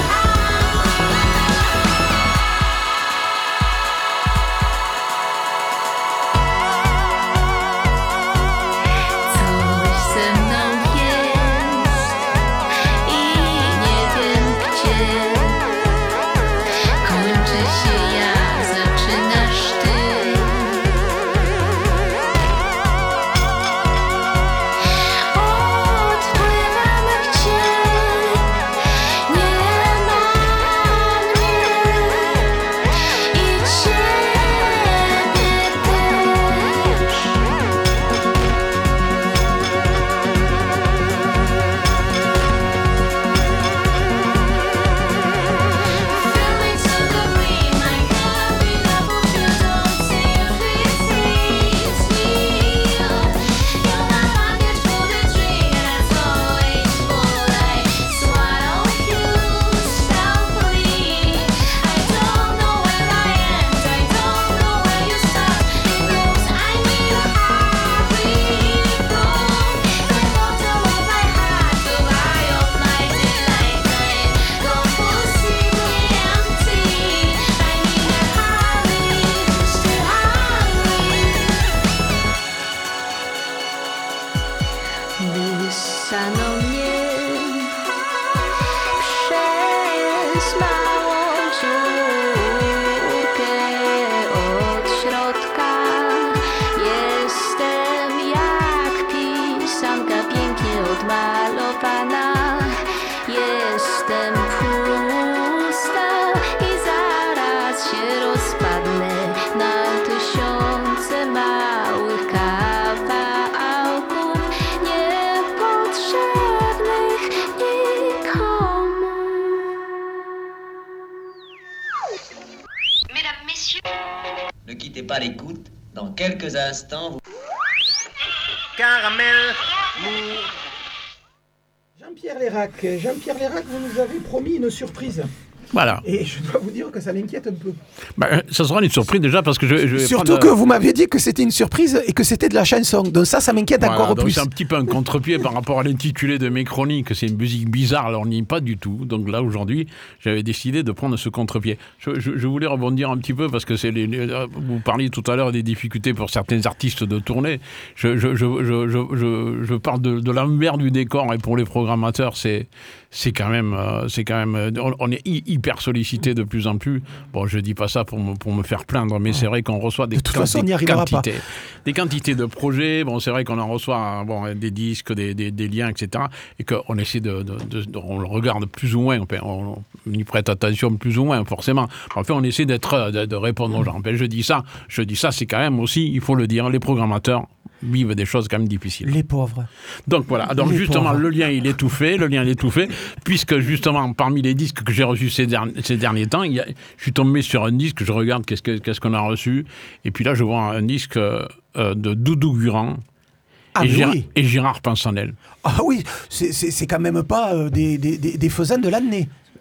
Coś ze mną jest i nie wiem gdzie. Kończy się ja, zaczynasz ty. Odpływam gdzie nie ma mnie i ciebie też. Fill me to the brim, I can't be up if you don't see free takes me. You're my luggage for the drink, that's always full. I swallow you softly. I don't know where I end, I don't know where you start. Because I need a heartbeat from the bottom of my heart to buy up my delight. Don't forsake me empty. I need a heartbeat still hungry. Wysano mnie przez małą dziurkę od środka. Jestem jak pisanka pięknie odmalowana. Jestem pusta i zaraz się rozpadnę na tysiące małych kawałków niepotrzebnych nikomu. Mesdames, messieurs, Ne quittez pas l'écoute. Dans quelques instants, vous... Caramel mou. Jean-Pierre Lérac, Jean-Pierre Lérac, vous nous avez promis une surprise. Voilà. Et je dois vous dire que ça m'inquiète un peu. Bah, ça sera une surprise déjà parce que je, je vais Surtout prendre... que vous m'aviez dit que c'était une surprise et que c'était de la chanson. Donc ça, ça m'inquiète Voilà, encore donc plus. c'est un petit peu un contre-pied par rapport à l'intitulé de mes chroniques. C'est une musique bizarre, alors on n'y est pas du tout. Donc là, aujourd'hui, j'avais décidé de prendre ce contre-pied. Je, je, je voulais rebondir un petit peu parce que c'est les, les, vous parliez tout à l'heure des difficultés pour certains artistes de tourner. Je, je, je, je, je, je, je parle de, de l'envers du décor et pour les programmateurs, c'est, c'est quand même, c'est quand même, on, on est hyper sollicité de plus en plus. Bon, je dis pas ça pour me, pour me faire plaindre, mais c'est vrai qu'on reçoit des, de toute quanti- façon, on n'y arrivera quantités, pas. des quantités de projets. Bon, c'est vrai qu'on en reçoit bon, des disques, des, des, des liens, et cetera. Et qu'on essaie de, de, de, de, on le regarde plus ou moins, on, on y prête attention plus ou moins, forcément. En fait, on essaie d'être, de, de répondre aux gens. Ben, je dis ça, je dis ça, c'est quand même aussi, il faut le dire, les programmateurs vivent des choses quand même difficiles. Les pauvres. Donc voilà, donc les justement, pauvres. le lien, il est tout fait, le lien, il est tout fait, puisque justement, parmi les disques que j'ai reçus ces, derniers, ces derniers temps, il y a, je suis tombé sur un disque, je regarde qu'est-ce, que, qu'est-ce qu'on a reçu, et puis là, je vois un disque euh, de Doudou Guran, Ah, et, Gérard, oui. et Gérard Pinsonel. Ah oui, c'est, c'est, c'est quand même pas euh, des, des, des, des faisans de l'année.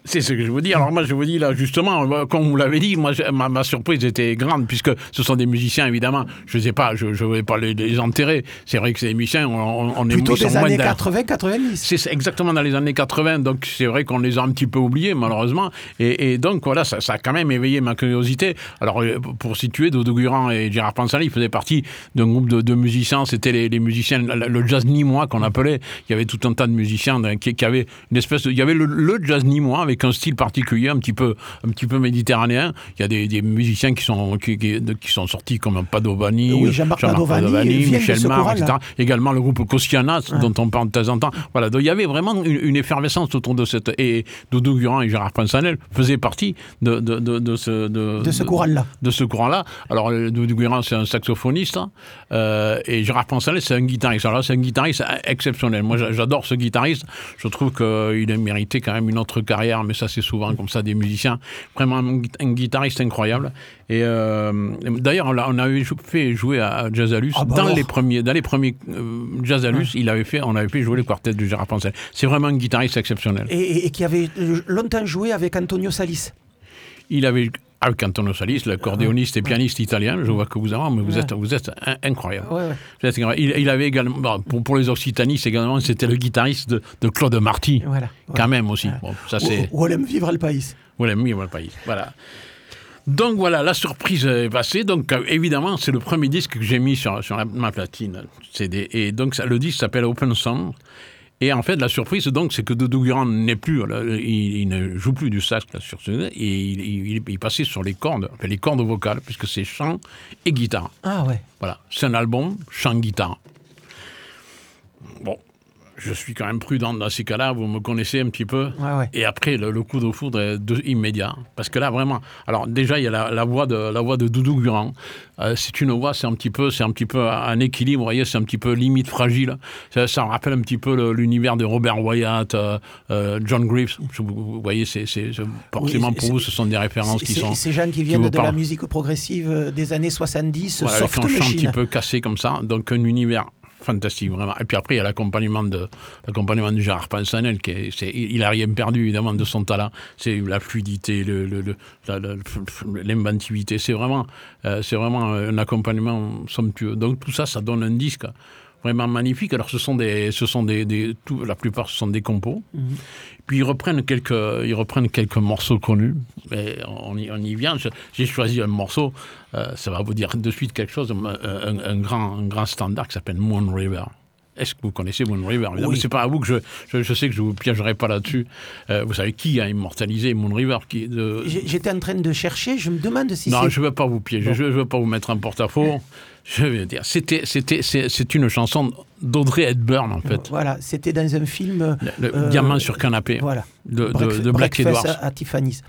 C'est ce que je vous dis. Alors moi, je vous dis là, justement, comme vous l'avez dit, moi, ma, ma surprise était grande, puisque ce sont des musiciens, évidemment, je ne sais pas, je ne vais pas les, les enterrer. C'est vrai que c'est des musiciens, on, on Plutôt est... des années quatre-vingts quatre-vingt-dix. C'est exactement dans les années quatre-vingts, donc c'est vrai qu'on les a un petit peu oubliés, malheureusement. Et, et donc, voilà, ça, ça a quand même éveillé ma curiosité. Alors, pour situer, Doudou Guiran et Gérard Pansanet, ils faisaient partie d'un groupe de, de musiciens, c'était les, les musiciens, le jazz nîmois qu'on appelait. Il y avait tout un tas de musiciens qui, qui avaient une espèce de... Il y avait le, le jazz nîmois avec un style particulier, un petit peu, un petit peu méditerranéen. Il y a des, des musiciens qui sont, qui, qui, qui sont sortis comme Padovani, oui, Jean-Marc, Jean-Marc Padovani, Padovani Michel Mar, et cetera. Également le groupe Kosciana, ouais. dont on parle de temps en temps. Voilà, donc il y avait vraiment une, une effervescence autour de cette... Et Doudou Guiran et Gérard Pansanet faisaient partie de, de, de, de ce... De, de ce courant-là. De ce courant-là. Alors, Doudou Guiran, c'est un saxophoniste, hein, euh, et Gérard Pansanet, c'est un guitariste. Alors là, c'est un guitariste exceptionnel. Moi, j'adore ce guitariste. Je trouve qu'il a mérité quand même une autre carrière, mais ça, c'est souvent comme ça des musiciens. Vraiment un, un guitariste incroyable. Et euh, d'ailleurs, on, on avait fait jouer à Jazzalus ah bah dans, les premiers, dans les premiers euh, Jazzalus. Ouais. Il avait fait, on avait fait jouer les quartets de Gérard Pansanet. C'est vraiment un guitariste exceptionnel. Et, et, et qui avait longtemps joué avec Antonio Salis. Il avait avec Antonio Salis, l'accordéoniste et pianiste italien. Je vois que vous avez, mais vous êtes, vous êtes incroyable. Ouais, ouais. Vous êtes incroyable. Il, il avait également, pour, pour les Occitanistes également, c'était le guitariste de, de Claude Marty, voilà, quand voilà. même aussi. Ouais. Bon, ça c'est. Où aime vivre le pays. Où aime vivre le pays. Voilà. Donc voilà, la surprise est passée. Donc euh, évidemment, c'est le premier disque que j'ai mis sur, sur la, ma platine C D. Et donc ça, le disque s'appelle Open Sound. Et en fait, la surprise, donc, c'est que Doudou Guiran n'est plus, là, il, il ne joue plus du sax là, sur ce, et il, il, il passait sur les cordes, enfin, les cordes vocales, puisque c'est chant et guitare. Ah ouais. Voilà, c'est un album chant-guitare. Bon, je suis quand même prudent dans ces cas-là, vous me connaissez un petit peu. Ouais, ouais. Et après, le, le coup de foudre est de, immédiat. Parce que là, vraiment... Alors, déjà, il y a la, la, voix, de, la voix de Doudou Guiran. Euh, c'est une voix, c'est un petit peu, c'est un petit peu un équilibre, vous voyez, c'est un petit peu limite fragile. Ça, ça me rappelle un petit peu le, l'univers de Robert Wyatt, euh, euh, John Greaves. Vous voyez, c'est, c'est, c'est forcément oui, pour vous, ce sont des références qui sont... Ces gens qui viennent qui de parlent. La musique progressive des années soixante-dix, voilà, soft avec un machine. chant un petit peu cassé comme ça, donc un univers... fantastique, vraiment. Et puis après, il y a l'accompagnement de, l'accompagnement de Gérard Pansanet, qui est, c'est, il n'a rien perdu, évidemment, de son talent. C'est la fluidité, le, le, le, la, la, l'inventivité. C'est vraiment, euh, c'est vraiment un accompagnement somptueux. Donc tout ça, ça donne un disque vraiment magnifique. Alors ce sont des, ce sont des, des tout, la plupart, ce sont des compos. Mm-hmm. Puis ils reprennent quelques, ils reprennent quelques morceaux connus. Et on y, on y vient. J'ai choisi un morceau, euh, ça va vous dire de suite quelque chose, un, un, un, grand, un grand standard qui s'appelle Moon River. Est-ce que vous connaissez Moon River ? Oui. C'est pas à vous que je, je, je sais que je vous piégerai pas là-dessus. Euh, vous savez qui a immortalisé Moon River qui, de... J'étais en train de chercher. Je me demande si non, c'est... Non, je ne veux pas vous piéger. Bon. Je ne veux pas vous mettre en porte-à-faux. Je vais dire, c'était, c'était, c'est, c'est une chanson d'Audrey Hepburn, en fait. Voilà, c'était dans un film... Le, le euh, Diamant sur canapé, voilà. de, de, de Black Edwards. À Tiffany's.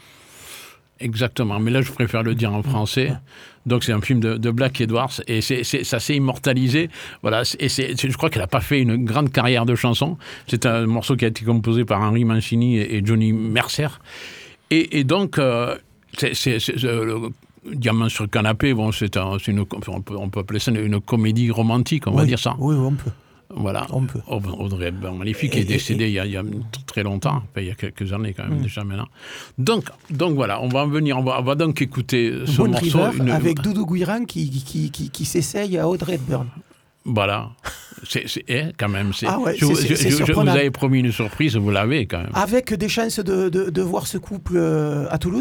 Exactement, mais là, je préfère le dire en français. Donc, c'est un film de, de Black Edwards, et c'est, c'est, ça s'est immortalisé. Voilà, et c'est, c'est, je crois qu'elle n'a pas fait une grande carrière de chanson. C'est un morceau qui a été composé par Henry Mancini et, et Johnny Mercer. Et, et donc, euh, c'est... c'est, c'est euh, Diamant sur le canapé, bon, c'est, un, c'est une, on peut, on peut appeler ça une, une comédie romantique, on oui, va dire ça. Oui, on peut. Voilà. On peut. Audrey Hepburn, magnifique, et, est décédée et, et, il, y a, il y a très longtemps, enfin, il y a quelques années quand même, mmh. déjà maintenant. Donc, donc voilà, on va en venir, on va, on va donc écouter ce Bonne morceau. River, une... avec Doudou Guiran qui, qui, qui, qui, qui s'essaye à Audrey Hepburn. Voilà. C'est, c'est eh, quand même. C'est, ah ouais, je, c'est, c'est, je, c'est je vous avais promis une surprise, vous l'avez quand même. Avec des chances de, de, de voir ce couple à Toulouse ?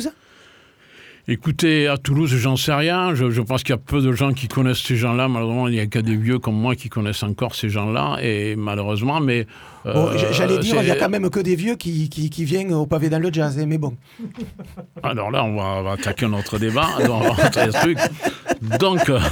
Écoutez, à Toulouse, j'en sais rien. Je, je pense qu'il y a peu de gens qui connaissent ces gens-là. Malheureusement, il n'y a que des vieux comme moi qui connaissent encore ces gens-là. Et malheureusement, mais... Euh, bon, j'allais dire, il n'y a quand même que des vieux qui, qui, qui viennent au pavé dans le jazz. Mais bon. Alors là, on va, on va attaquer notre débat. Donc, truc. donc, euh,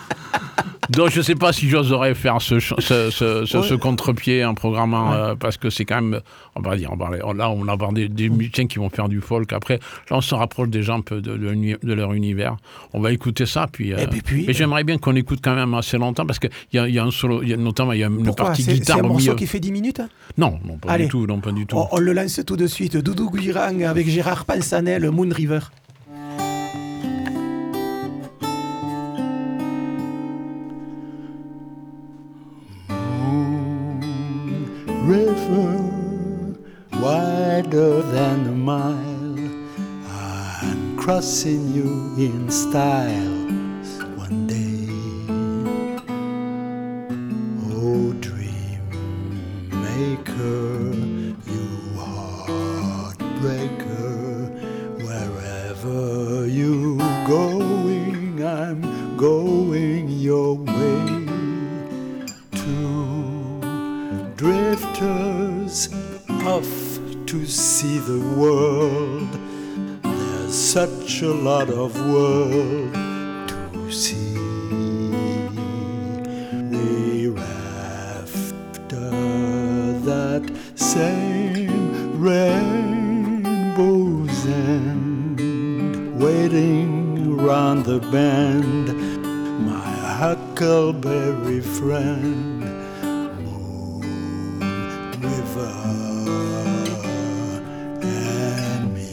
donc, je ne sais pas si j'oserais faire ce, ce, ce, ce, ouais. ce contre-pied en programmant, ouais. euh, parce que c'est quand même... On va dire, on va, là, on va avoir des, des musiciens qui vont faire du folk. Après, là, on se rapproche des gens un peu de, de, de leur univers. On va écouter ça. Puis, euh, et puis, puis, mais j'aimerais bien qu'on écoute quand même assez longtemps, parce qu'il y a, y a un solo, y a, notamment, il y a une Pourquoi partie c'est, guitare c'est un au morceau milieu. Qui fait dix minutes hein Non, non, pas Allez. du tout. Non, pas du tout. On, on le lance tout de suite. Doudou Guiran avec Gérard Pansanet, le Moon River. River, wide wider than a mile. I'm crossing you in style one day. Oh, dream maker, you heartbreaker, wherever you going, I'm going your way. Two drifters off to see the world. There's such a lot of world to see. We're after that same rainbow's end, waiting round the bend, my huckleberry friend, moon, river, and me.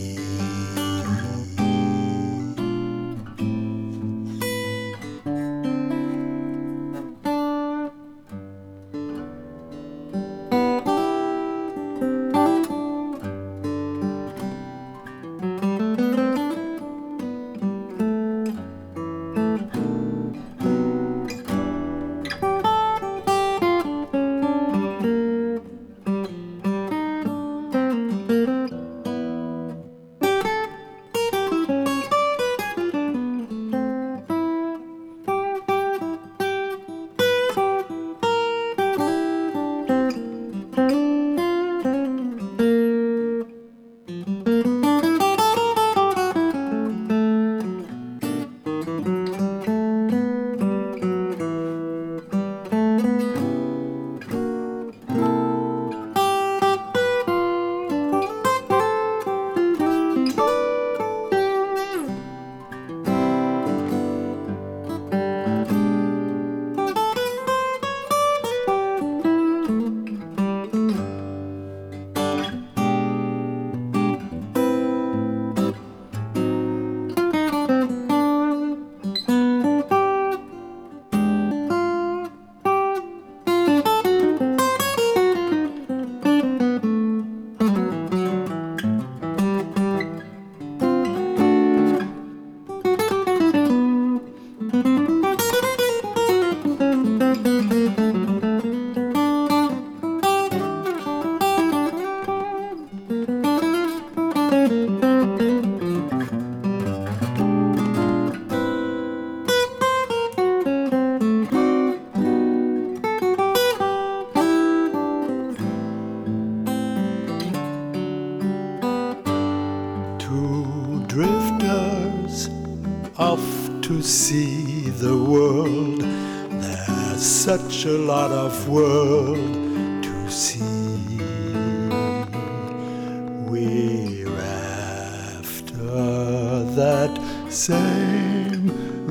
Drifters off to see the world. There's such a lot of world to see. We're after that same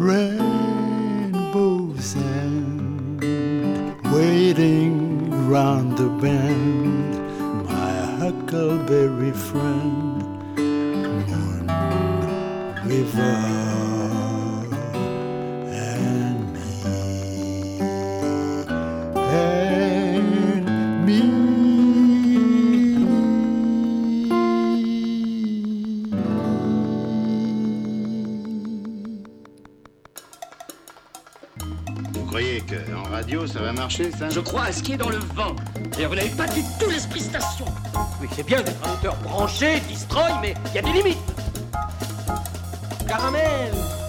rainbow's end, waiting round the bend, my huckleberry friend. River and me, and me. Vous croyez qu'en radio ça va marcher, ça? Je crois à ce qui est dans le vent. Et vous n'avez pas du tout l'esprit station. Oui, c'est bien d'être un auteur branché, destroy, mais il y a des limites. Caramel.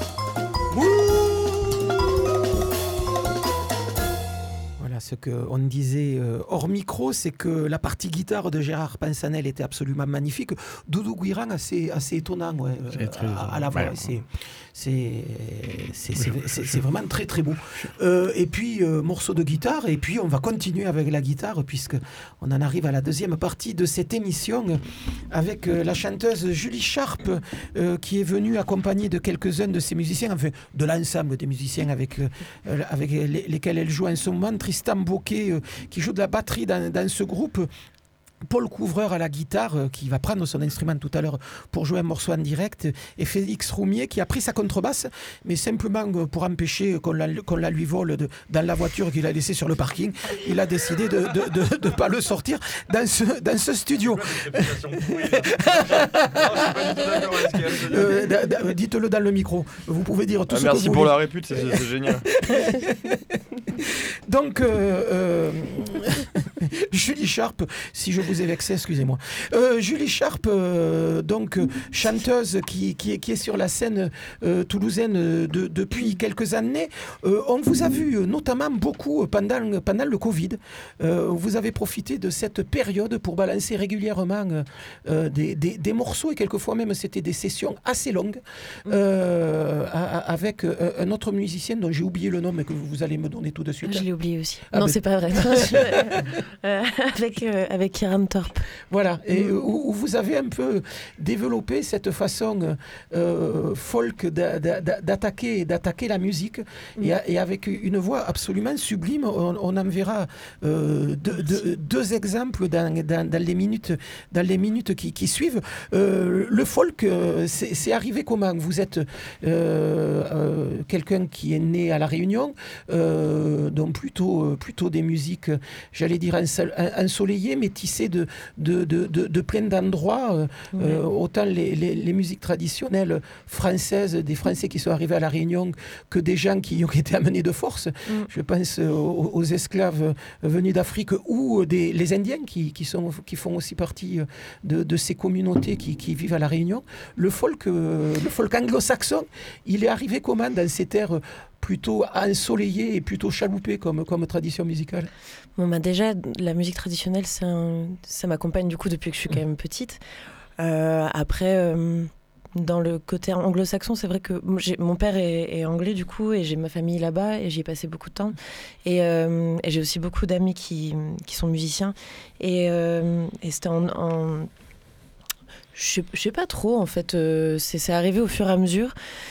Voilà, ce qu'on disait euh, hors micro, c'est que la partie guitare de Gérard Pinsanel était absolument magnifique. Doudou Guiran, assez, assez étonnant ouais, euh, très, à, à la voix. Ouais, c'est, c'est, c'est, c'est, c'est, c'est vraiment très très beau. Euh, et puis, euh, morceau de guitare, et puis on va continuer avec la guitare, puisqu'on en arrive à la deuxième partie de cette émission, avec euh, la chanteuse Julie Sharp, euh, qui est venue accompagnée de quelques-uns de ses musiciens, enfin de l'ensemble des musiciens avec, euh, avec les, lesquels elle joue en ce moment. Tristan Bocquet, euh, qui joue de la batterie dans, dans ce groupe. Paul Couvreur à la guitare, euh, qui va prendre son instrument tout à l'heure pour jouer un morceau en direct, et Félix Roumier qui a pris sa contrebasse, mais simplement euh, pour empêcher qu'on la, qu'on la lui vole de, dans la voiture qu'il a laissée sur le parking, il a décidé de ne de, de, de pas le sortir dans ce, dans ce studio. euh, d- d- dites-le dans le micro, vous pouvez dire tout ah, ce merci que vous pour voulez. la répute, c'est, c'est, c'est génial. Donc, euh, euh, Julie Sharp, si je vous ai vexé, excusez-moi. Euh, Julie Sharp, euh, donc euh, chanteuse qui, qui, est, qui est sur la scène euh, toulousaine de, depuis quelques années. Euh, on vous a vu notamment beaucoup pendant, pendant le Covid. Euh, vous avez profité de cette période pour balancer régulièrement euh, des, des, des morceaux et quelquefois même c'était des sessions assez longues euh, avec un autre musicien dont j'ai oublié le nom mais que vous allez me donner tout de suite. Je l'ai oublié aussi. Ah non, ben... c'est pas vrai. euh, avec, euh, avec Kieran Thorpe. Voilà, et mm. où, où vous avez un peu développé cette façon euh, folk d'a, d'a, d'attaquer, d'attaquer la musique mm. et, et avec une voix absolument sublime. On, on en verra euh, deux, deux, deux exemples dans, dans, dans les minutes, dans les minutes qui, qui suivent. Euh, le folk, euh, c'est, c'est arrivé comment ? Vous êtes euh, euh, quelqu'un qui est né à La Réunion, euh, donc plutôt, plutôt des musiques, j'allais dire ensoleillées, mais tissées de, de, de, de, de plein d'endroits, euh, ouais. euh, autant les, les, les musiques traditionnelles françaises, des Français qui sont arrivés à La Réunion, que des gens qui y ont été amenés de force. Mm. Je pense aux, aux esclaves venus d'Afrique ou des, les Indiens qui, qui, sont, qui font aussi partie de, de ces communautés qui, qui vivent à La Réunion. Le folk, euh, le folk anglo-saxon, il est arrivé comment dans ces terres plutôt ensoleillées et plutôt chaloupées comme, comme tradition musicale ? Bon, bah déjà, la musique traditionnelle, c'est un... ça m'accompagne du coup depuis que je suis quand même petite. Euh, après, euh, dans le côté anglo-saxon, c'est vrai que j'ai... mon père est, est anglais du coup, et j'ai ma famille là-bas, et j'y ai passé beaucoup de temps. Et, euh, et j'ai aussi beaucoup d'amis qui, qui sont musiciens. Et, euh, et c'était en... en... Je ne sais pas trop, en fait. Euh, c'est, c'est arrivé au fur et à mesure.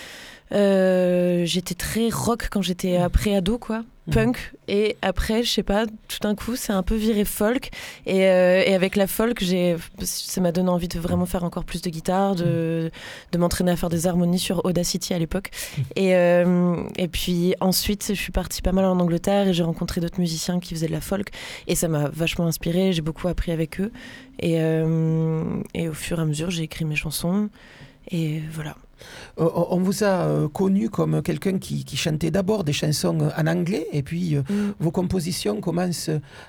Euh, j'étais très rock quand j'étais après ado, quoi. Punk, et après je sais pas, tout d'un coup c'est un peu viré folk, et, euh, et avec la folk j'ai, ça m'a donné envie de vraiment faire encore plus de guitare, de, de m'entraîner à faire des harmonies sur Audacity à l'époque, et, euh, et puis ensuite je suis partie pas mal en Angleterre et j'ai rencontré d'autres musiciens qui faisaient de la folk et ça m'a vachement inspirée, j'ai beaucoup appris avec eux, et, euh, et au fur et à mesure j'ai écrit mes chansons et voilà. Euh, on vous a euh, connu comme quelqu'un qui, qui chantait d'abord des chansons en anglais et puis euh, mm. vos compositions commencent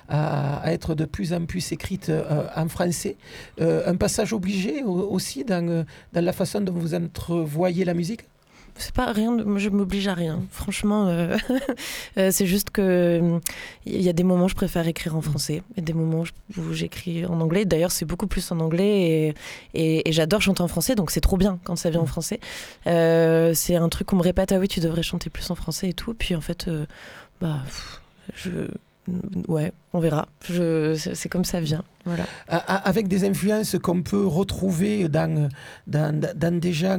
à, à être de plus en plus écrites euh, en français. Euh, un passage obligé aussi dans, dans la façon dont vous entrevoyez la musique ? C'est pas rien, de, je m'oblige à rien. Franchement, euh, euh, c'est juste que il y a des moments où je préfère écrire en français et des moments où j'écris en anglais. D'ailleurs, c'est beaucoup plus en anglais et, et, et j'adore chanter en français, donc c'est trop bien quand ça vient en français. Euh, c'est un truc qu'on me répète, ah oui, tu devrais chanter plus en français et tout. Puis en fait, euh, bah, je, ouais, on verra. Je, c'est, c'est comme ça vient. Voilà. Avec des influences qu'on peut retrouver dans, dans, dans des gens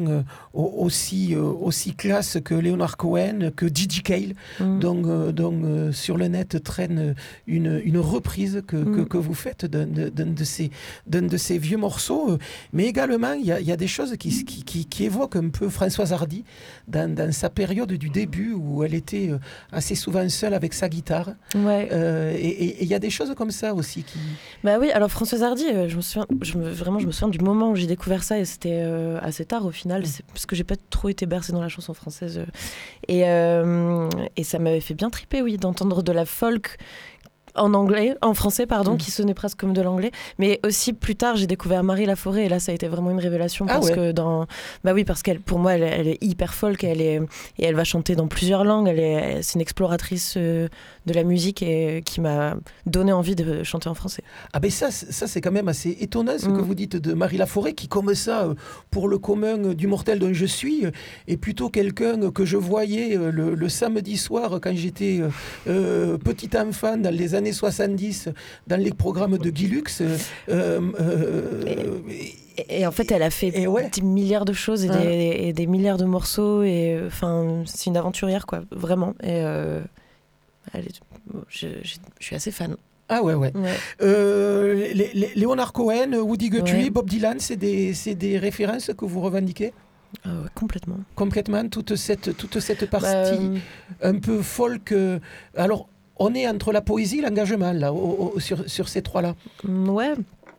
aussi, aussi classe que Leonard Cohen, que Gigi Cale, mm. dont, dont sur le net traîne une, une reprise que, mm. que, que vous faites d'un, d'un, de ces, d'un de ces vieux morceaux. Mais également, il y a, il y a des choses qui, qui, qui, qui évoquent un peu Françoise Hardy dans, dans sa période du début où elle était assez souvent seule avec sa guitare. Ouais. Euh, et il y a des choses comme ça aussi qui... Bah oui, alors Françoise Hardy, euh, je me souviens, je me, vraiment, je me souviens du moment où j'ai découvert ça et c'était euh, assez tard au final, c'est parce que j'ai pas trop été bercée dans la chanson française. Euh, et, euh, et ça m'avait fait bien triper, oui, d'entendre de la folk en anglais, en français pardon, mmh. qui sonnait presque comme de l'anglais, mais aussi plus tard j'ai découvert Marie Laforêt et là ça a été vraiment une révélation parce ah ouais. que dans, bah oui parce qu'elle, pour moi elle, elle est hyper folk, elle est et elle va chanter dans plusieurs langues, elle est, c'est une exploratrice euh, de la musique et qui m'a donné envie de chanter en français. Ah ben ça, ça c'est quand même assez étonnant ce mmh. que vous dites de Marie Laforêt qui comme ça pour le commun du mortel dont je suis est plutôt quelqu'un que je voyais le, le samedi soir quand j'étais euh, petit enfant dans les années soixante-dix dans les programmes de Guy Lux. Euh, euh, et, et en fait, elle a fait ouais. des milliards de choses et, ah. des, et des milliards de morceaux. Et enfin, c'est une aventurière, quoi, vraiment. Et euh, elle est, je, je, je suis assez fan. Ah ouais, ouais. Ouais. Euh, les, les- Leonard Cohen, Woody Guthrie, Ouais. Bob Dylan, c'est des, c'est des références que vous revendiquez Ah ouais, complètement. complètement, toute cette, toute cette partie Bah, euh, un peu folk. euh, Alors, on est entre la poésie et l'engagement, là, au- au- sur, sur ces trois-là. Mm, Ouais,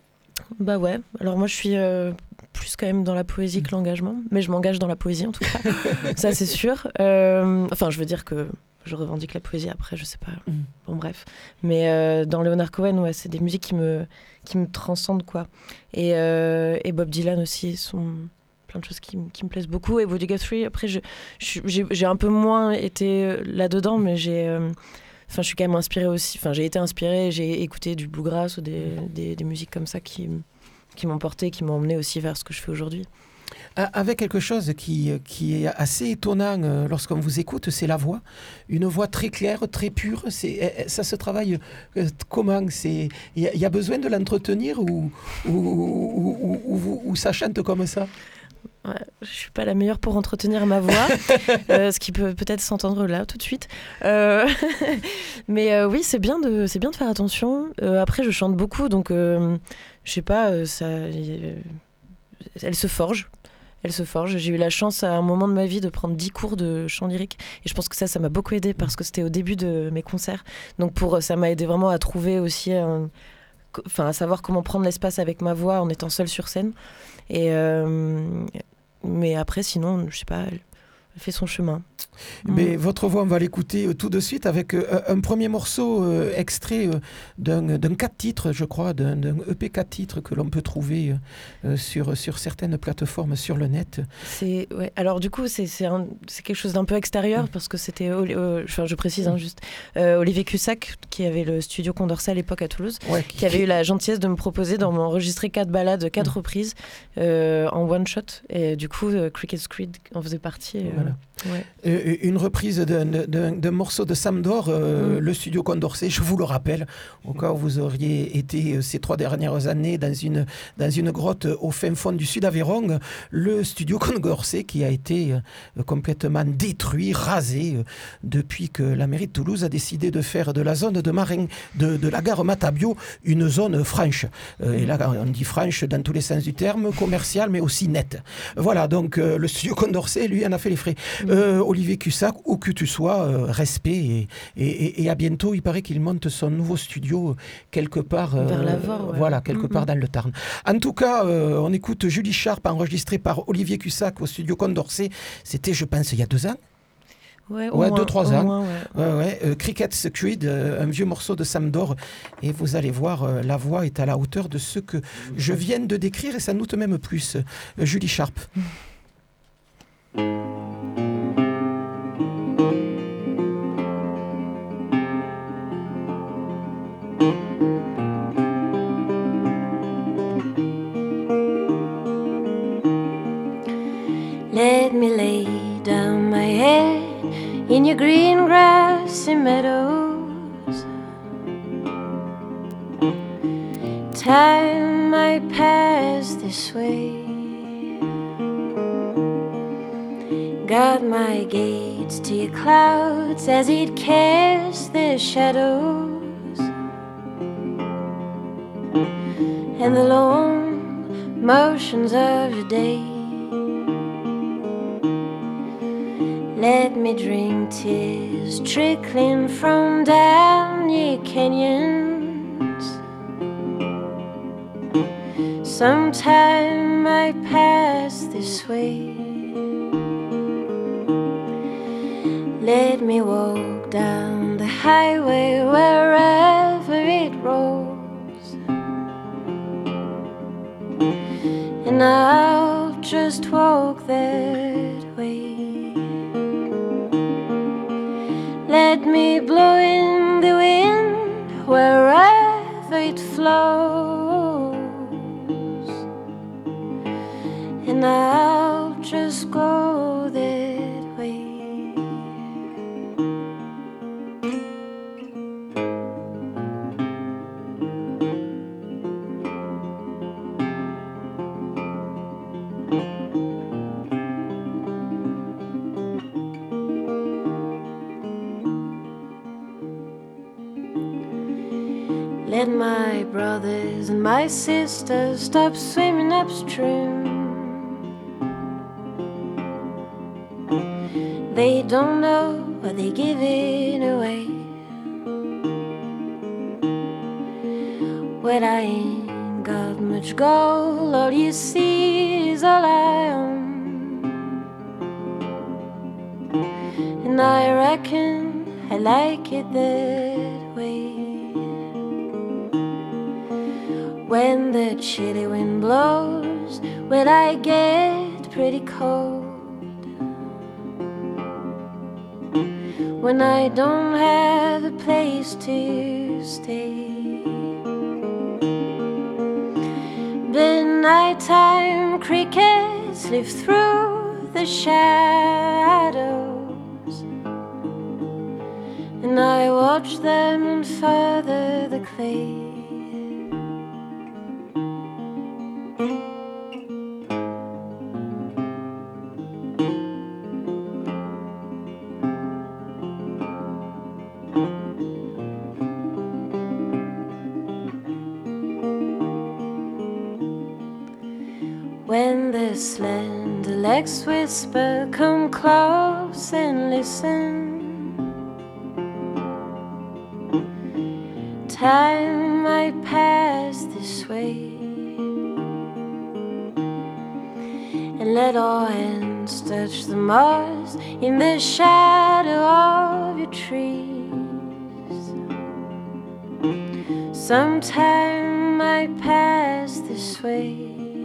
bah ouais. Alors moi je suis euh, plus quand même dans la poésie que l'engagement, mais je m'engage dans la poésie en tout cas, ça c'est sûr. Euh, enfin je veux dire que je revendique la poésie après, je sais pas. Mm. Bon bref, mais euh, dans Leonard Cohen, ouais, c'est des musiques qui me qui me transcendent quoi. Et, euh, et Bob Dylan aussi sont plein de choses qui, m- qui me plaisent beaucoup. Et Woody Guthrie, après je, je suis- j'ai j'ai un peu moins été là-dedans, mais j'ai euh, Enfin, je suis quand même inspirée aussi. Enfin, j'ai été inspirée, j'ai écouté du bluegrass ou des, des, des musiques comme ça qui, m- qui m'ont porté, qui m'ont emmené aussi vers ce que je fais aujourd'hui. A- Avec quelque chose qui, qui est assez étonnant euh, lorsqu'on vous écoute, c'est la voix. Une voix très claire, très pure. C'est, eh, eh, ça se travaille euh, comment c'est, Il y, a- il y a besoin de l'entretenir ou, ou, ou, ou- ou vous- ou ça chante comme ça? Ouais, je suis pas la meilleure pour entretenir ma voix, euh, ce qui peut peut-être s'entendre là tout de suite. Euh, mais euh, oui, c'est bien de, c'est bien de faire attention. Euh, après, je chante beaucoup, donc euh, je sais pas, euh, ça, euh, elle se forge. Elle se forge. J'ai eu la chance à un moment de ma vie de prendre dix cours de chant lyrique et je pense que ça, ça m'a beaucoup aidé parce que c'était au début de mes concerts. Donc pour, ça m'a aidé vraiment à trouver aussi, un- enfin à savoir comment prendre l'espace avec ma voix en étant seule sur scène. Et euh, mais après, sinon, je sais pas, elle, elle fait son chemin. Mais votre voix, on va l'écouter euh, tout de suite avec euh, un premier morceau euh, extrait euh, d'un, d'un quatre titres, je crois, d'un, d'un E P quatre titres que l'on peut trouver euh, sur, sur certaines plateformes sur le net. C'est ouais. Alors du coup, c'est c'est, un- c'est quelque chose d'un peu extérieur Mm. parce que c'était, Oli- euh, enfin je précise hein, juste, euh, Olivier Cussac qui avait le studio Condorcet à l'époque à Toulouse, Ouais, qui avait eu la gentillesse de me proposer d'enregistrer quatre ballades, quatre Mm. reprises euh, en one shot. Et du coup, euh, Cricket Screed en faisait partie. et, euh, Voilà. ouais. Euh, une reprise d'un, d'un, d'un morceau de Sam Dor, euh, Mm. le studio Condorcet, je vous le rappelle, au cas où vous auriez été euh, ces trois dernières années dans une, dans une grotte euh, au fin fond du Sud-Aveyron, le studio Condorcet qui a été euh, complètement détruit, rasé, euh, depuis que la mairie de Toulouse a décidé de faire de la zone de, Marin, de, de la gare Matabio une zone franche. Euh, et là, on dit franche dans tous les sens du terme, commercial, mais aussi nette. Voilà, donc euh, le studio Condorcet, lui, en a fait les frais. Euh, Olivier Cussac, où que tu sois, euh, respect et, et, et- et à bientôt. Il paraît qu'il monte son nouveau studio euh, quelque part, euh, Vers l'Avor, ouais. voilà, quelque Mhm. part dans le Tarn. En tout cas, euh, on écoute Julie Sharp enregistrée par Olivier Cussac au studio Condorcet. C'était, je pense, il y a deux ans. Ouais, au Ouais, moins, deux, trois au ans. moins, ouais. Ouais, ouais. Euh, Cricket's Creed, euh, un vieux morceau de Sam Dor. Et vous allez voir, euh, la voix est à la hauteur de ce que je viens de décrire et sans doute même plus. Euh, Julie Sharp. Let me lay down my head in your green grassy meadows. Time might pass this way. Got my gates to your clouds as it casts their shadows, and the long motions of your day. Let me drink tears trickling from down your canyons. Sometime I pass this way. Let me walk down the highway wherever it rolls, and I'll just walk that way. Let me blow in the wind wherever it flows, and I'll just go that way. Let my brothers and my sisters stop swimming upstream. They don't know what they're giving away. When I ain't got much gold, all you see is all I own. And I reckon I like it that way. When the chilly wind blows, when I get pretty cold. When I don't have a place to stay. The nighttime crickets live through the shadows, and I watch them unfurther the clay. When the slender legs whisper, come close and listen. Time might pass this way, and let our hands touch the moss in the shadow of your trees. Some time might pass this way,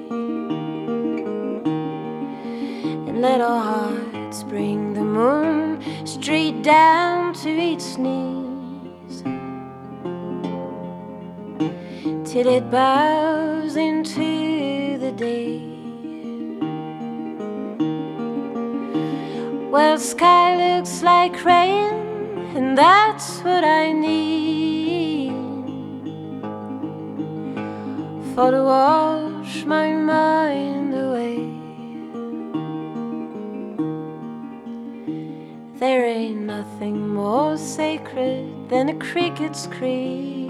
let our hearts bring the moon straight down to its knees, till it bows into the day. Well, sky looks like rain, and that's what I need, for to wash my mind away. There ain't nothing more sacred than a cricket's creed.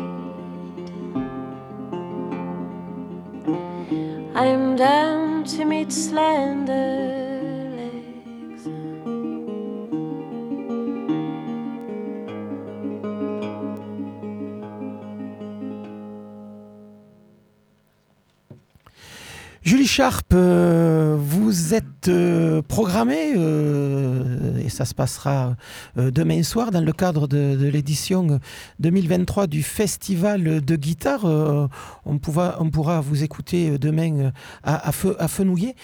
I'm down to meet slender legs. Julie Sharp, euh, vous êtes euh, programmée, euh, et ça se passera euh, demain soir dans le cadre de, de l'édition deux mille vingt-trois du Festival de guitare. Euh, on, pourra, on pourra vous écouter demain à, à, Feu, à Fenouillet.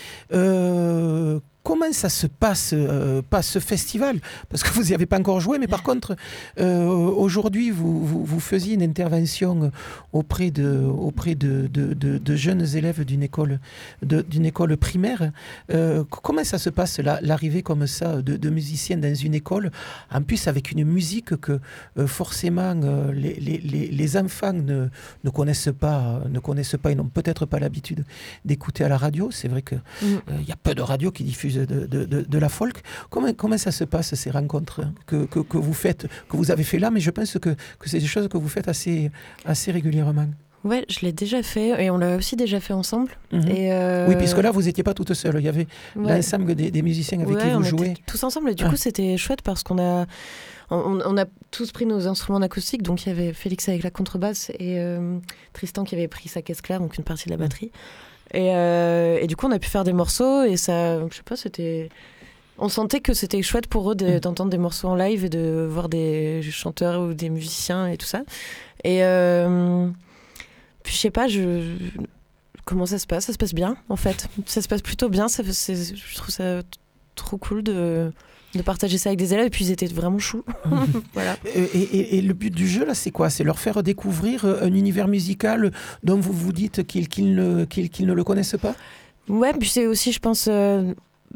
Euh, Comment ça se passe, euh, pas ce festival? Parce que vous n'y avez pas encore joué, mais par contre, euh, aujourd'hui, vous, vous, vous faisiez une intervention auprès de, auprès de, de, de, de jeunes élèves d'une école, de, d'une école primaire. Euh, comment ça se passe, la, l'arrivée comme ça de, de musiciens dans une école, en plus avec une musique que euh, forcément euh, les, les, les enfants ne, ne connaissent pas, ne connaissent pas, ils n'ont peut-être pas l'habitude d'écouter à la radio. C'est vrai qu'il mmh. euh, y a peu de radios qui diffusent De, de, de, de la folk. Comment, comment ça se passe, ces rencontres que, que, que vous faites, que vous avez fait là, mais je pense que, que c'est des choses que vous faites assez, assez régulièrement. Ouais, je l'ai déjà fait, et on l'a aussi déjà fait ensemble. Mmh. Et euh... Oui, puisque là, vous n'étiez pas toute seule. Il y avait ouais. l'ensemble des, des musiciens avec ouais, qui vous on jouez. Était tous ensemble, et du ah. coup, c'était chouette parce qu'on a, on, on a tous pris nos instruments d'acoustique. Donc, il y avait Félix avec la contrebasse et euh, Tristan qui avait pris sa caisse claire, donc une partie de la batterie. Et, euh, et du coup, on a pu faire des morceaux, et ça, je sais pas, c'était... On sentait que c'était chouette pour eux de, mmh. d'entendre des morceaux en live et de voir des chanteurs ou des musiciens et tout ça. Et euh, puis, je sais pas, je... comment ça se passe? Ça se passe bien, en fait. Ça se passe plutôt bien. Ça, c'est... Je trouve ça t- trop cool de... de partager ça avec des élèves, et puis ils étaient vraiment choux. Voilà. Et, et, et le but du jeu, là, c'est quoi? C'est leur faire découvrir un univers musical dont vous vous dites qu'ils, qu'ils, ne, qu'ils, qu'ils ne le connaissent pas? Ouais, puis c'est aussi, je pense... Euh,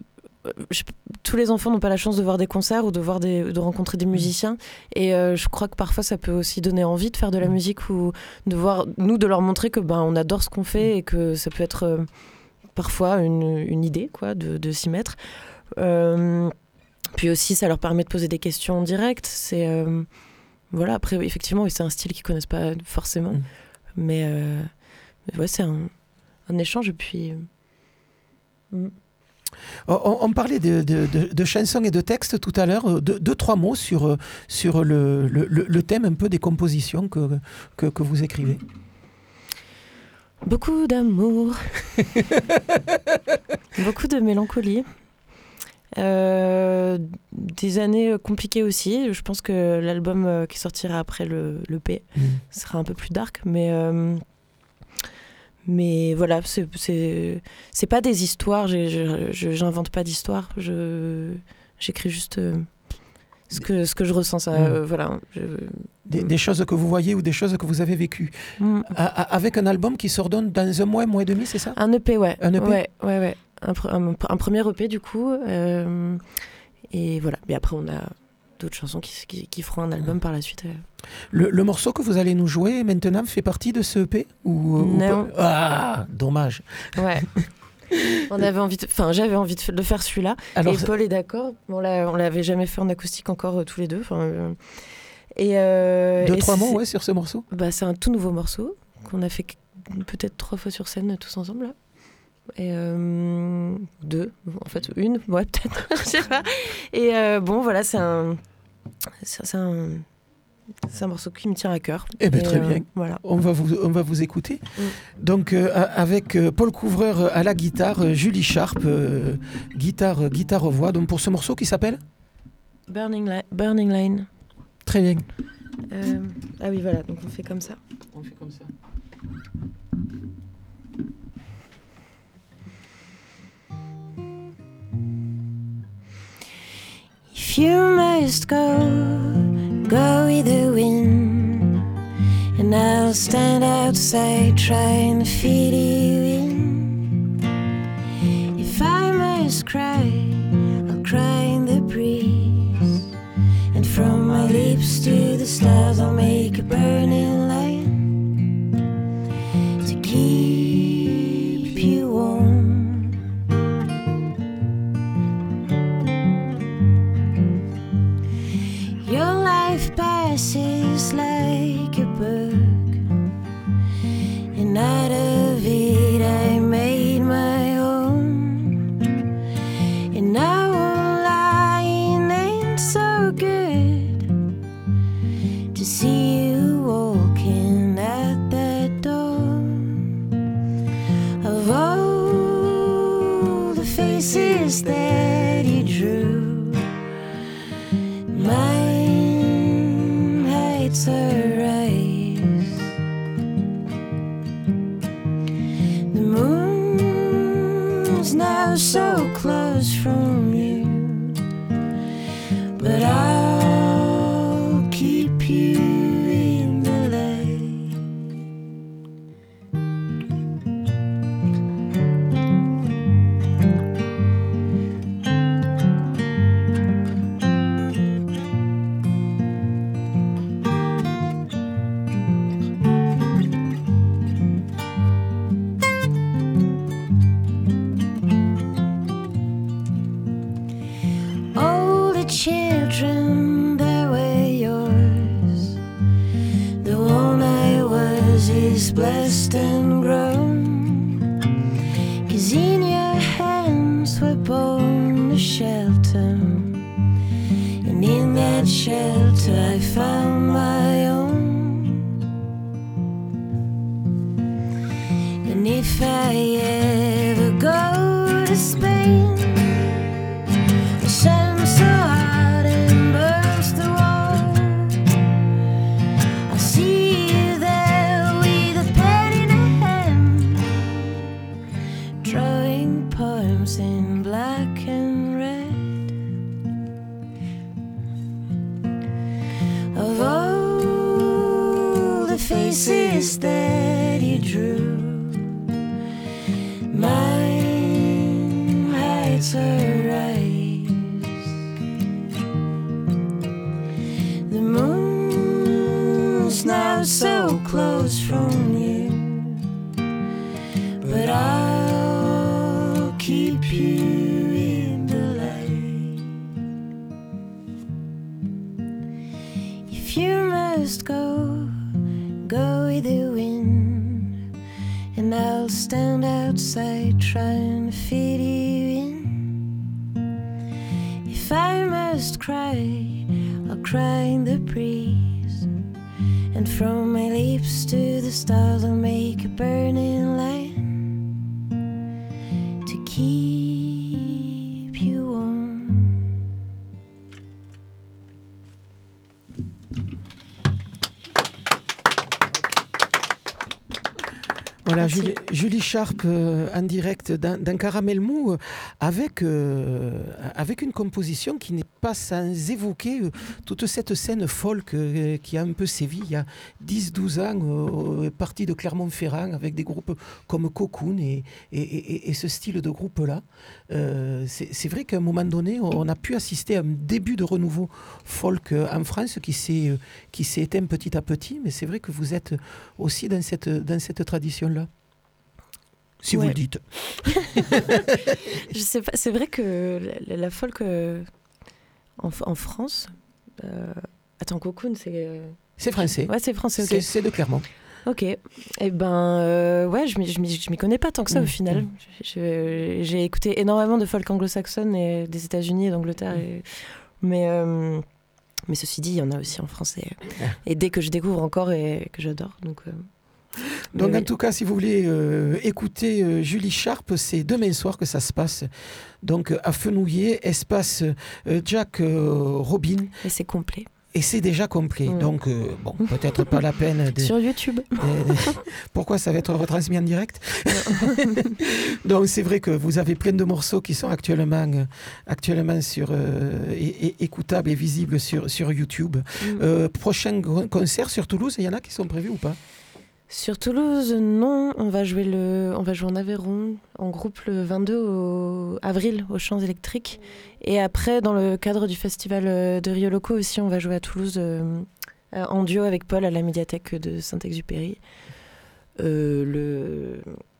je, tous les enfants n'ont pas la chance de voir des concerts ou de, voir des, de rencontrer des musiciens, et euh, je crois que parfois ça peut aussi donner envie de faire de la musique, ou de voir, nous, de leur montrer que ben, on adore ce qu'on fait, et que ça peut être euh, parfois une, une idée, quoi, de, de s'y mettre. Euh, Puis aussi, ça leur permet de poser des questions en direct. C'est, euh, voilà, après, oui, effectivement, oui, c'est un style qu'ils connaissent pas forcément. Mm. Mais, euh, mais ouais, c'est un, un échange. Et puis. Mm. On, on parlait de, de, de, de chansons et de textes tout à l'heure. Deux, deux, trois mots sur, sur le, le, le thème un peu des compositions que, que, que vous écrivez. Beaucoup d'amour. Beaucoup de mélancolie. Euh, des années compliquées aussi. Je pense que l'album qui sortira après le, le P mmh. sera un peu plus dark. Mais... Euh, Mais voilà, c'est, c'est, c'est pas des histoires, j'ai, je, j'invente pas d'histoires, je, j'écris juste euh, ce, que, ce que je ressens. Ça, mmh. euh, voilà, je, des, des choses que vous voyez ou des choses que vous avez vécues. Mmh. A, a, avec un album qui sort dans un mois, un mois et demi, c'est ça ? Un E P, ouais. Un E P ? Ouais, ouais, ouais. Un, un, un premier E P du coup. Euh, et voilà, mais après on a d'autres chansons qui, qui, qui feront un album mmh. par la suite. Euh. Le, le morceau que vous allez nous jouer maintenant fait partie de ce E P ou, Non. Ou ah, dommage. Ouais. On avait envie de, enfin, j'avais envie de faire celui-là. Alors, et Paul est d'accord. On l'a, on l'avait jamais fait en acoustique encore euh, tous les deux. Enfin, euh, et euh, deux et trois mots ouais sur ce morceau. Bah, c'est un tout nouveau morceau qu'on a fait peut-être trois fois sur scène tous ensemble là. Et euh, deux, en fait une, ouais peut-être, je sais pas. Et euh, bon voilà, c'est un, c'est, c'est un. C'est un morceau qui me tient à cœur. Eh bien, très euh, bien. Voilà. On va vous, on va vous écouter. Mm. Donc, euh, avec euh, Paul Couvreur à la guitare, euh, Julie Sharp, euh, guitare, euh, guitare voix. Donc, pour ce morceau qui s'appelle Burning, Li- Burning Line. Très bien. Euh, ah oui, voilà. Donc, on fait comme ça. On fait comme ça. If you must go, go with the wind, and I'll stand outside trying to fit you in. If I must cry, I'll cry in the breeze, and from my lips to the stars I'll make a burning line to keep you warm. Your life passes like a book, and out of it I made my own. And now lying ain't so good to see you walking out that door. Of all the faces that you drew, mine hides her eyes. The moon's now so close from you, but I'll keep you in the light. All the children that were yours, the one I was is blessed and grown. 'Cause in your hands were born a shelter, and in that shelter I found my own. And if I ever go to Spain, the sun so hot and burns the wall, I'll see you there with a pen in a hand, drawing poems in black and red. Of all the faces that you drew, mine hides her eyes. The moon's now so close from you, but I'll keep you in the light. If you with the wind, and I'll stand outside trying to fit you in. If I must cry, I'll cry in the breeze, and from my lips to the stars I'll make a burning line to keep you warm. Voilà, Julie, Julie Sharp euh, en direct d'un, d'un caramel mou euh, avec, euh, avec une composition qui n'est pas sans évoquer euh, toute cette scène folk euh, qui a un peu sévi il y a dix douze ans, euh, partie de Clermont-Ferrand avec des groupes comme Cocoon et, et, et, et ce style de groupe-là. Euh, c'est, c'est vrai qu'à un moment donné, on a pu assister à un début de renouveau folk euh, en France qui s'est, euh, qui s'est éteint petit à petit, mais c'est vrai que vous êtes aussi dans cette, dans cette tradition-là. Si Ouais. vous le dites. Je sais pas, c'est vrai que la, la folk euh, en, en France. Euh, attends, Cocoon, c'est. euh, C'est français. Ouais, c'est français, ok. C'est, c'est de Clermont. Ok. Eh ben, euh, ouais, je m'y, je, m'y, je m'y connais pas tant que ça Mmh, au final. mmh. Je- j'ai écouté énormément de folk anglo-saxonne et des États-Unis et d'Angleterre. Et... Mais, euh, mais ceci dit, il y en a aussi en français. Et dès que je découvre encore et que j'adore. Donc. Euh... Donc Mais en oui. tout cas, si vous voulez euh, écouter euh, Julie Sharp, c'est demain soir que ça se passe. Donc euh, à Fenouillet, espace euh, Jack euh, Robin. Et c'est complet. Et c'est déjà complet. Mm. Donc euh, bon, peut-être pas la peine de... Sur YouTube. de- Pourquoi ça va être retransmis en direct? Donc c'est vrai que vous avez plein de morceaux qui sont actuellement, euh, actuellement sur, euh, et, et- écoutables et visibles sur, sur YouTube. Mm. Euh, prochain gr- concert sur Toulouse, il y en a qui sont prévus ou pas? Sur Toulouse, non, on va jouer le, on va jouer en Aveyron en groupe le vingt-deux au- avril aux Champs Électriques. Et après, dans le cadre du festival euh, de Rio Loco aussi, on va jouer à Toulouse euh, euh, en duo avec Paul à la médiathèque de Saint-Exupéry euh, le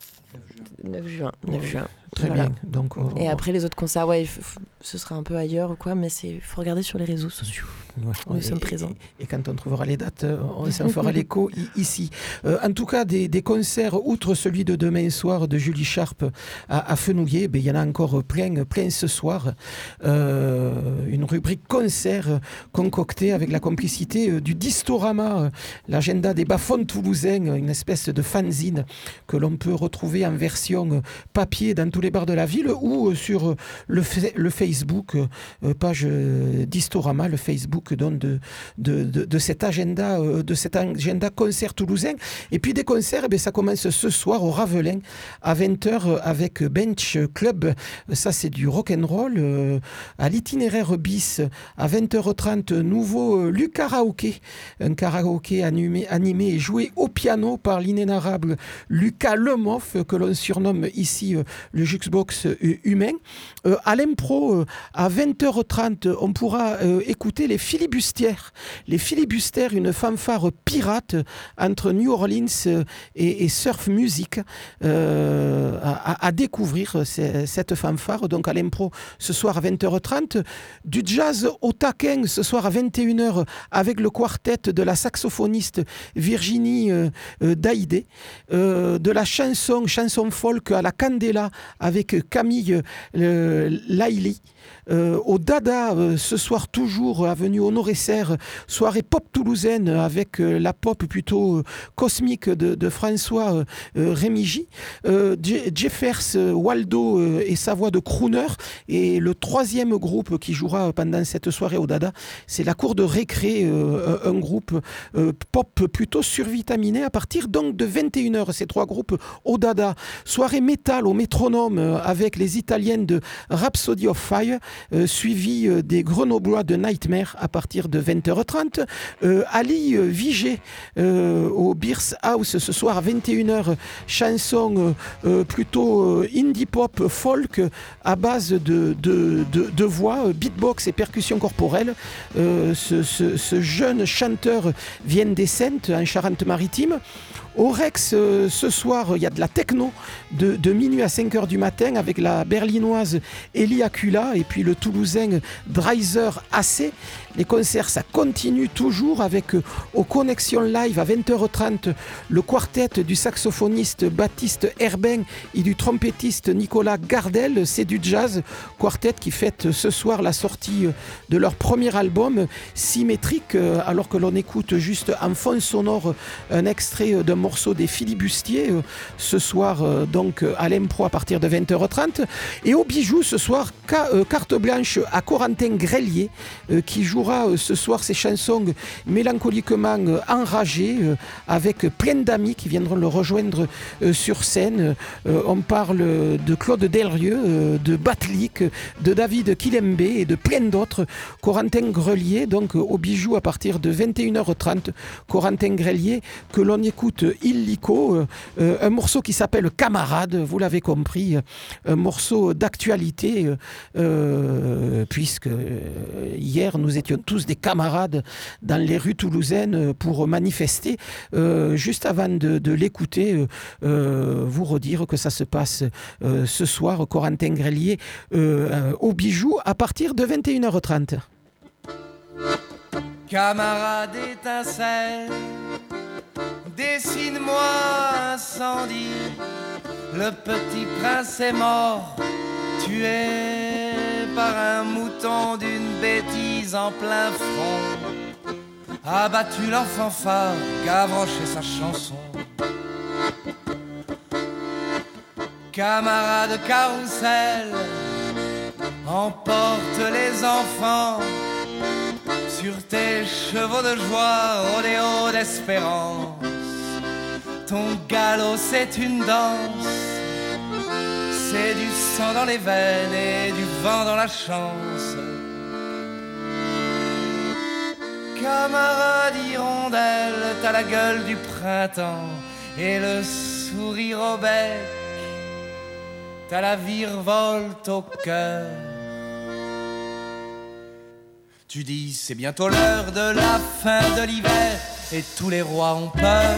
neuf juin. neuf juin. Très Voilà. bien. Donc, on- Et après les autres concerts, ouais, il f- f- ce sera un peu ailleurs ou quoi, mais il faut regarder sur les réseaux sociaux. Ouais, Nous ouais, sommes et- présents. Et, et quand on trouvera les dates, euh, on s'en fera l'écho i- ici. Euh, en tout cas, des, des concerts, outre celui de demain soir de Julie Sharp à, à Fenouillet, ben, il y en a encore plein, plein ce soir. Euh, une rubrique concert concoctée avec la complicité euh, du Distorama, euh, l'agenda des bas-fonds toulousains, une espèce de fanzine que l'on peut retrouver en version euh, papier dans tous les bars de la ville ou euh, sur euh, le, fa- le Facebook, euh, page euh, Distorama, le Facebook donc, de, de, de, de cet agenda, euh, de cet agenda concert toulousain. Et puis des concerts, eh bien, ça commence ce soir au Ravelin à vingt heures avec Bench Club. Ça, c'est du rock'n'roll. Euh, à l'itinéraire bis à vingt heures trente, nouveau euh, Lu Karaoké. Un karaoké animé, animé et joué au piano par l'inénarrable Lucas Lemoff, que l'on surnomme ici euh, le Juxbox euh, humain. Euh, à l'impro, euh, à vingt heures trente, on pourra euh, écouter les Filibustières. Les Filibustières, une fanfare pirate entre New Orleans euh, et, et surf music euh, à, à découvrir c- cette fanfare. Donc à l'impro ce soir à vingt heures trente. Du jazz au taquin ce soir à vingt et une heures avec le quartet de la saxophoniste Virginie euh, euh, Daïdé. Euh, de la chanson, chanson folk à la candela avec Camille euh, Laïli. Euh, au Dada, euh, ce soir toujours, avenue Honoré-Serre, soirée pop toulousaine avec euh, la pop plutôt euh, cosmique de, de François euh, euh, Rémigy. Euh, Je- Jeffers, euh, Waldo euh, et sa voix de crooner. Et le troisième groupe qui jouera pendant cette soirée au Dada, c'est la Cour de Récré, euh, un groupe euh, pop plutôt survitaminé à partir donc de vingt et une heures. Ces trois groupes au Dada. Soirée métal au métronome euh, avec les Italiennes de Rhapsody of Fire, euh, suivi euh, des Grenoblois de Nightmare à partir de vingt heures trente. Euh, Ali euh, Vigé euh, au Beers House ce soir à vingt et une heures, chanson euh, euh, plutôt euh, indie pop folk à base de, de, de, de voix, euh, beatbox et percussion corporelle. Euh, ce, ce, ce jeune chanteur vient des Saintes en Charente-Maritime. Au Rex, euh, ce soir, il y a de la techno de, de minuit à cinq heures du matin avec la berlinoise Elie Akula et et puis le Toulousain Dreiser A C. Les concerts, ça continue toujours avec euh, aux Connexions Live à vingt heures trente le quartet du saxophoniste Baptiste Herbin et du trompettiste Nicolas Gardel. C'est du jazz, quartet qui fête ce soir la sortie de leur premier album Symétrique, euh, alors que l'on écoute juste en fond sonore un extrait d'un morceau des Filibustiers euh, ce soir euh, donc à l'impro à partir de vingt heures trente. Et au Bijou ce soir, ca- euh, carte blanche à Corentin Grelier euh, qui jouera euh, ce soir ses chansons mélancoliquement euh, enragées euh, avec plein d'amis qui viendront le rejoindre euh, sur scène. Euh, on parle de Claude Delrieux, euh, de Batlik, de David Kilembe et de plein d'autres. Corentin Grelier, donc euh, au Bijou à partir de vingt et une heures trente. Corentin Grelier, que l'on écoute illico, euh, euh, un morceau qui s'appelle Camarade, vous l'avez compris, euh, un morceau d'actualité, euh, euh, puisque euh, hier nous étions tous des camarades dans les rues toulousaines pour manifester. Euh, juste avant de, de l'écouter, euh, euh, vous redire que ça se passe euh, ce soir, Corentin Grelier, euh, euh, au Bijou à partir de vingt et une heures trente. Camarade étincelle, dessine-moi un incendie. Le petit prince est mort, tué par un mouton d'une bêtise en plein front. Abattu l'enfant phare, Gavroche sa chanson. Camarade carrousel, emporte les enfants sur tes chevaux de joie, rodéo d'espérance. Ton galop c'est une danse, c'est du sang dans les veines et du vent dans la chance. Camarade hirondelle, t'as la gueule du printemps et le sourire au bec, t'as la virevolte au cœur. Tu dis c'est bientôt l'heure de la fin de l'hiver et tous les rois ont peur.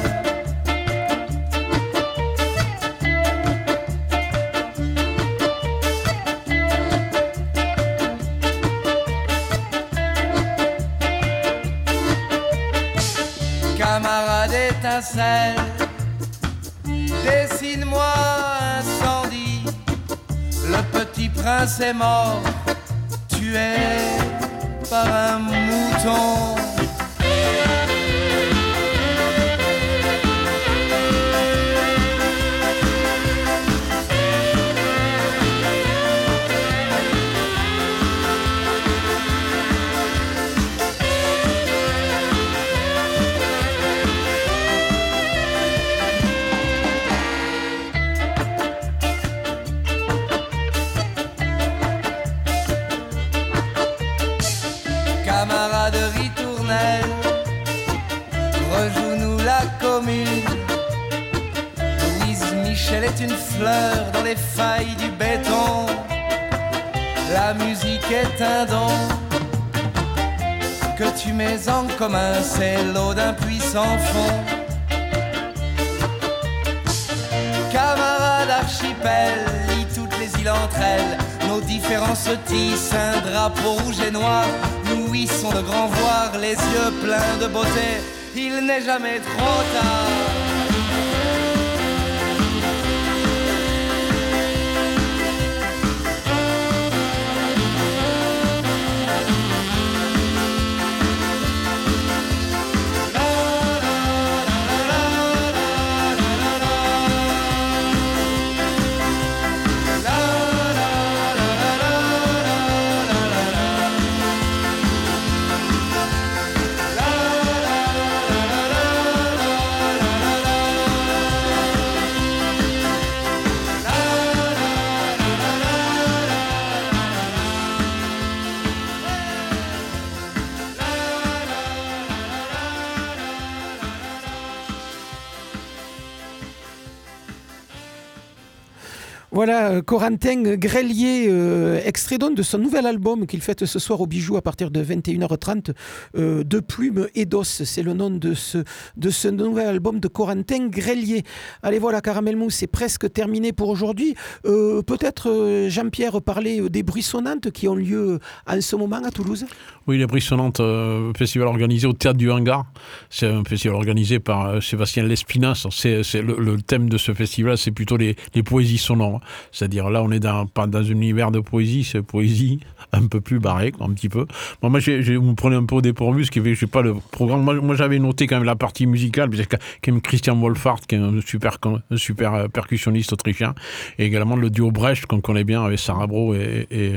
Camarade étincelle, dessine-moi un incendie. Le petit prince est mort, tué par un mouton. Camarade ritournelle, rejoue-nous la commune. Louise Michel est une fleur dans les failles du béton. La musique est un don que tu mets en commun, c'est l'eau d'un puits sans fond. Camarade archipel, lis toutes les îles entre elles. Nos différences tissent un drapeau rouge et noir. Nous hissons de grands voiles, les yeux pleins de beauté. Il n'est jamais trop tard. Voilà, euh, Corentin Grelier, euh, extrait donc de son nouvel album qu'il fête ce soir au Bijou à partir de vingt et une heures trente, euh, De Plume et d'Os. C'est le nom de ce, de ce nouvel album de Corentin Grelier. Allez, voilà, Caramel Mousse, c'est presque terminé pour aujourd'hui. Euh, peut-être, euh, Jean-Pierre, parler des Bruissonnantes qui ont lieu en ce moment à Toulouse. Oui, les Bruissonnantes, euh, festival organisé au Théâtre du Hangar. C'est un festival organisé par euh, Sébastien Lespinasse. C'est, c'est le, le thème de ce festival, c'est plutôt les, les poésies sonores. C'est-à-dire là, on est dans, pas dans un univers de poésie, c'est poésie un peu plus barrée, un petit peu. Bon, moi, j'ai, j'ai, vous me prenez un peu au dépourvu, ce qui fait que je sais pas le programme. Moi, moi, j'avais noté quand même la partie musicale, parce que quand même Christian Wolfhard, qui est un super, un super percussionniste autrichien, et également le duo Brecht, qu'on connaît bien avec Sarah Bro et, et,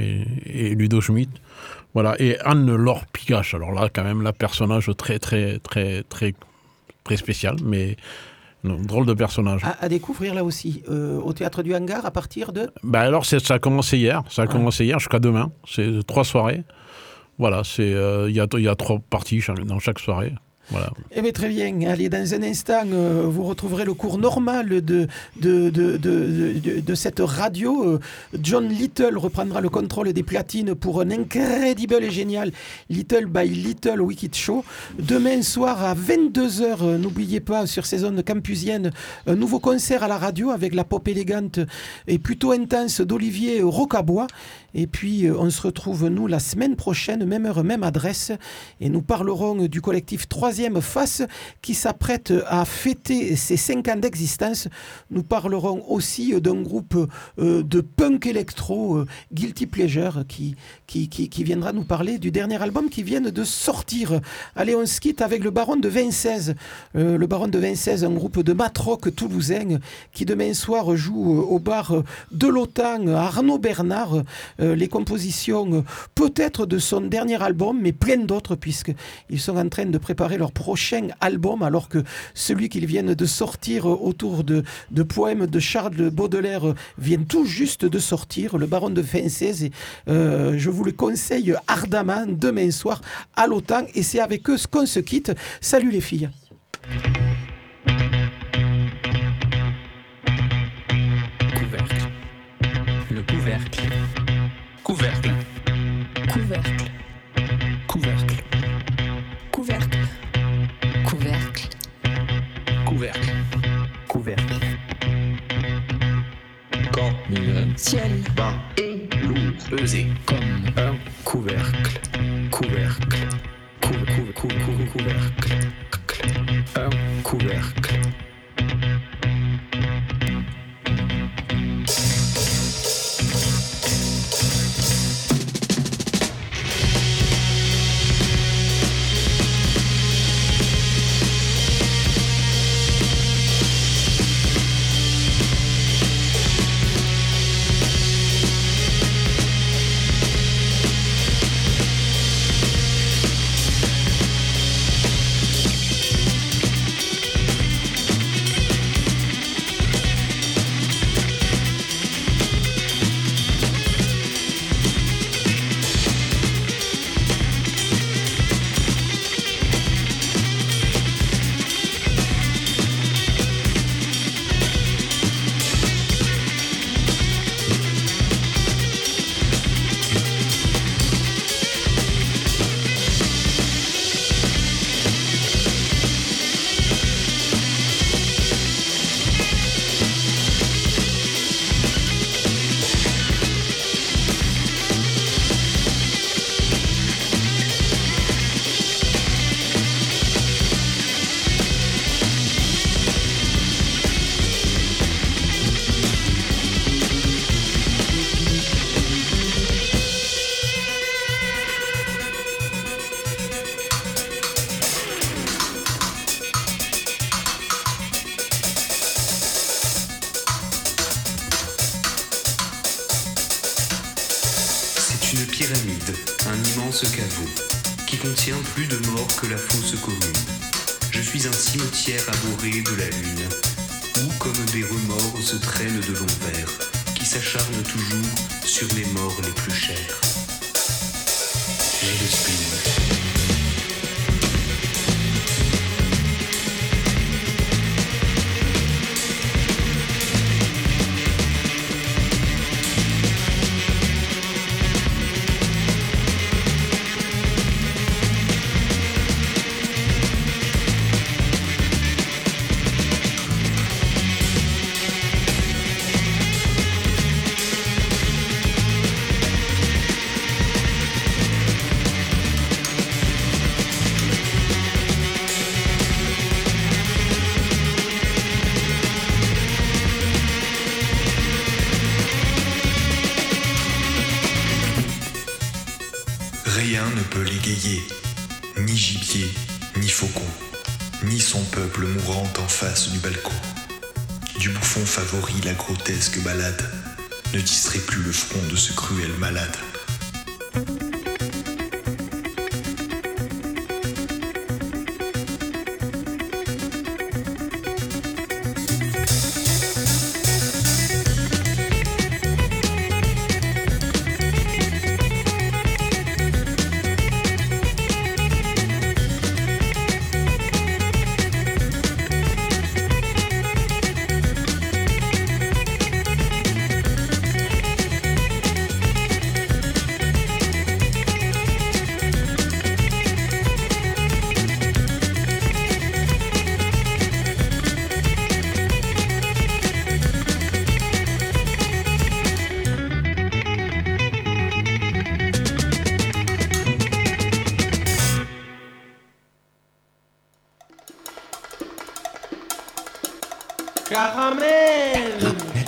et, et Ludo Schmidt. Voilà, et Anne-Laure Pigache. Alors là, quand même, là, personnage très, très, très, très, très spécial, mais non, drôle de personnage. À, à découvrir là aussi, euh, au Théâtre du Hangar, à partir de... Ben alors, c'est, ça a commencé hier, ça a Ah. commencé hier jusqu'à demain. C'est trois soirées. Voilà, c'est, euh, il y a, il y a trois parties chaque- dans chaque soirée. Voilà. Eh bien, très bien. Allez, dans un instant, euh, vous retrouverez le cours normal de, de, de, de, de, de cette radio. Euh, John Little reprendra le contrôle des platines pour un incredible et génial Little by Little Wicked Show. Demain soir à vingt-deux heures, euh, n'oubliez pas, sur ces zones campusiennes, un nouveau concert à la radio avec la pop élégante et plutôt intense d'Olivier Rocabois. Et puis, euh, on se retrouve, nous, la semaine prochaine, même heure, même adresse. Et nous parlerons du collectif Troisième Face qui s'apprête à fêter ses cinq ans d'existence. Nous parlerons aussi d'un groupe euh, de punk électro, euh, Guilty Pleasure, qui, qui, qui, qui viendra nous parler du dernier album qui vient de sortir. Allez, on se quitte avec le Baron de Vincennes. Euh, le Baron de Vincennes, un groupe de matrock toulousain qui demain soir joue euh, au bar de l'Autan à Arnaud Bernard. Euh, les compositions euh, peut-être de son dernier album, mais plein d'autres, puisqu'ils sont en train de préparer leur prochain album, alors que celui qu'ils viennent de sortir euh, autour de, de poèmes de Charles Baudelaire euh, vient tout juste de sortir, le Baron de Vincennes. Et, euh, je vous le conseille ardemment demain soir à l'Autan, et c'est avec eux qu'on se quitte. Salut les filles. Couvercle. Le couvercle. Couvercle. Couvercle. Couvercle. Couvercle. Couvercle. Couvercle. Couvercle. Quand le ciel bas et lourd pesé comme un couvercle. Couvercle. Couve, couve, couve, couve, couvercle. Un couvercle. C'est une pyramide, un immense caveau, qui contient plus de morts que la fosse commune. Je suis un cimetière abhorré de la lune, où comme des remords se traînent de longs vers, qui s'acharnent toujours sur les morts les plus chers. J'ai le spleen. égayer, ni gibier, ni faucon, ni son peuple mourant en face du balcon. Du bouffon favori, la grotesque balade ne distrait plus le front de ce cruel malade. Caramel.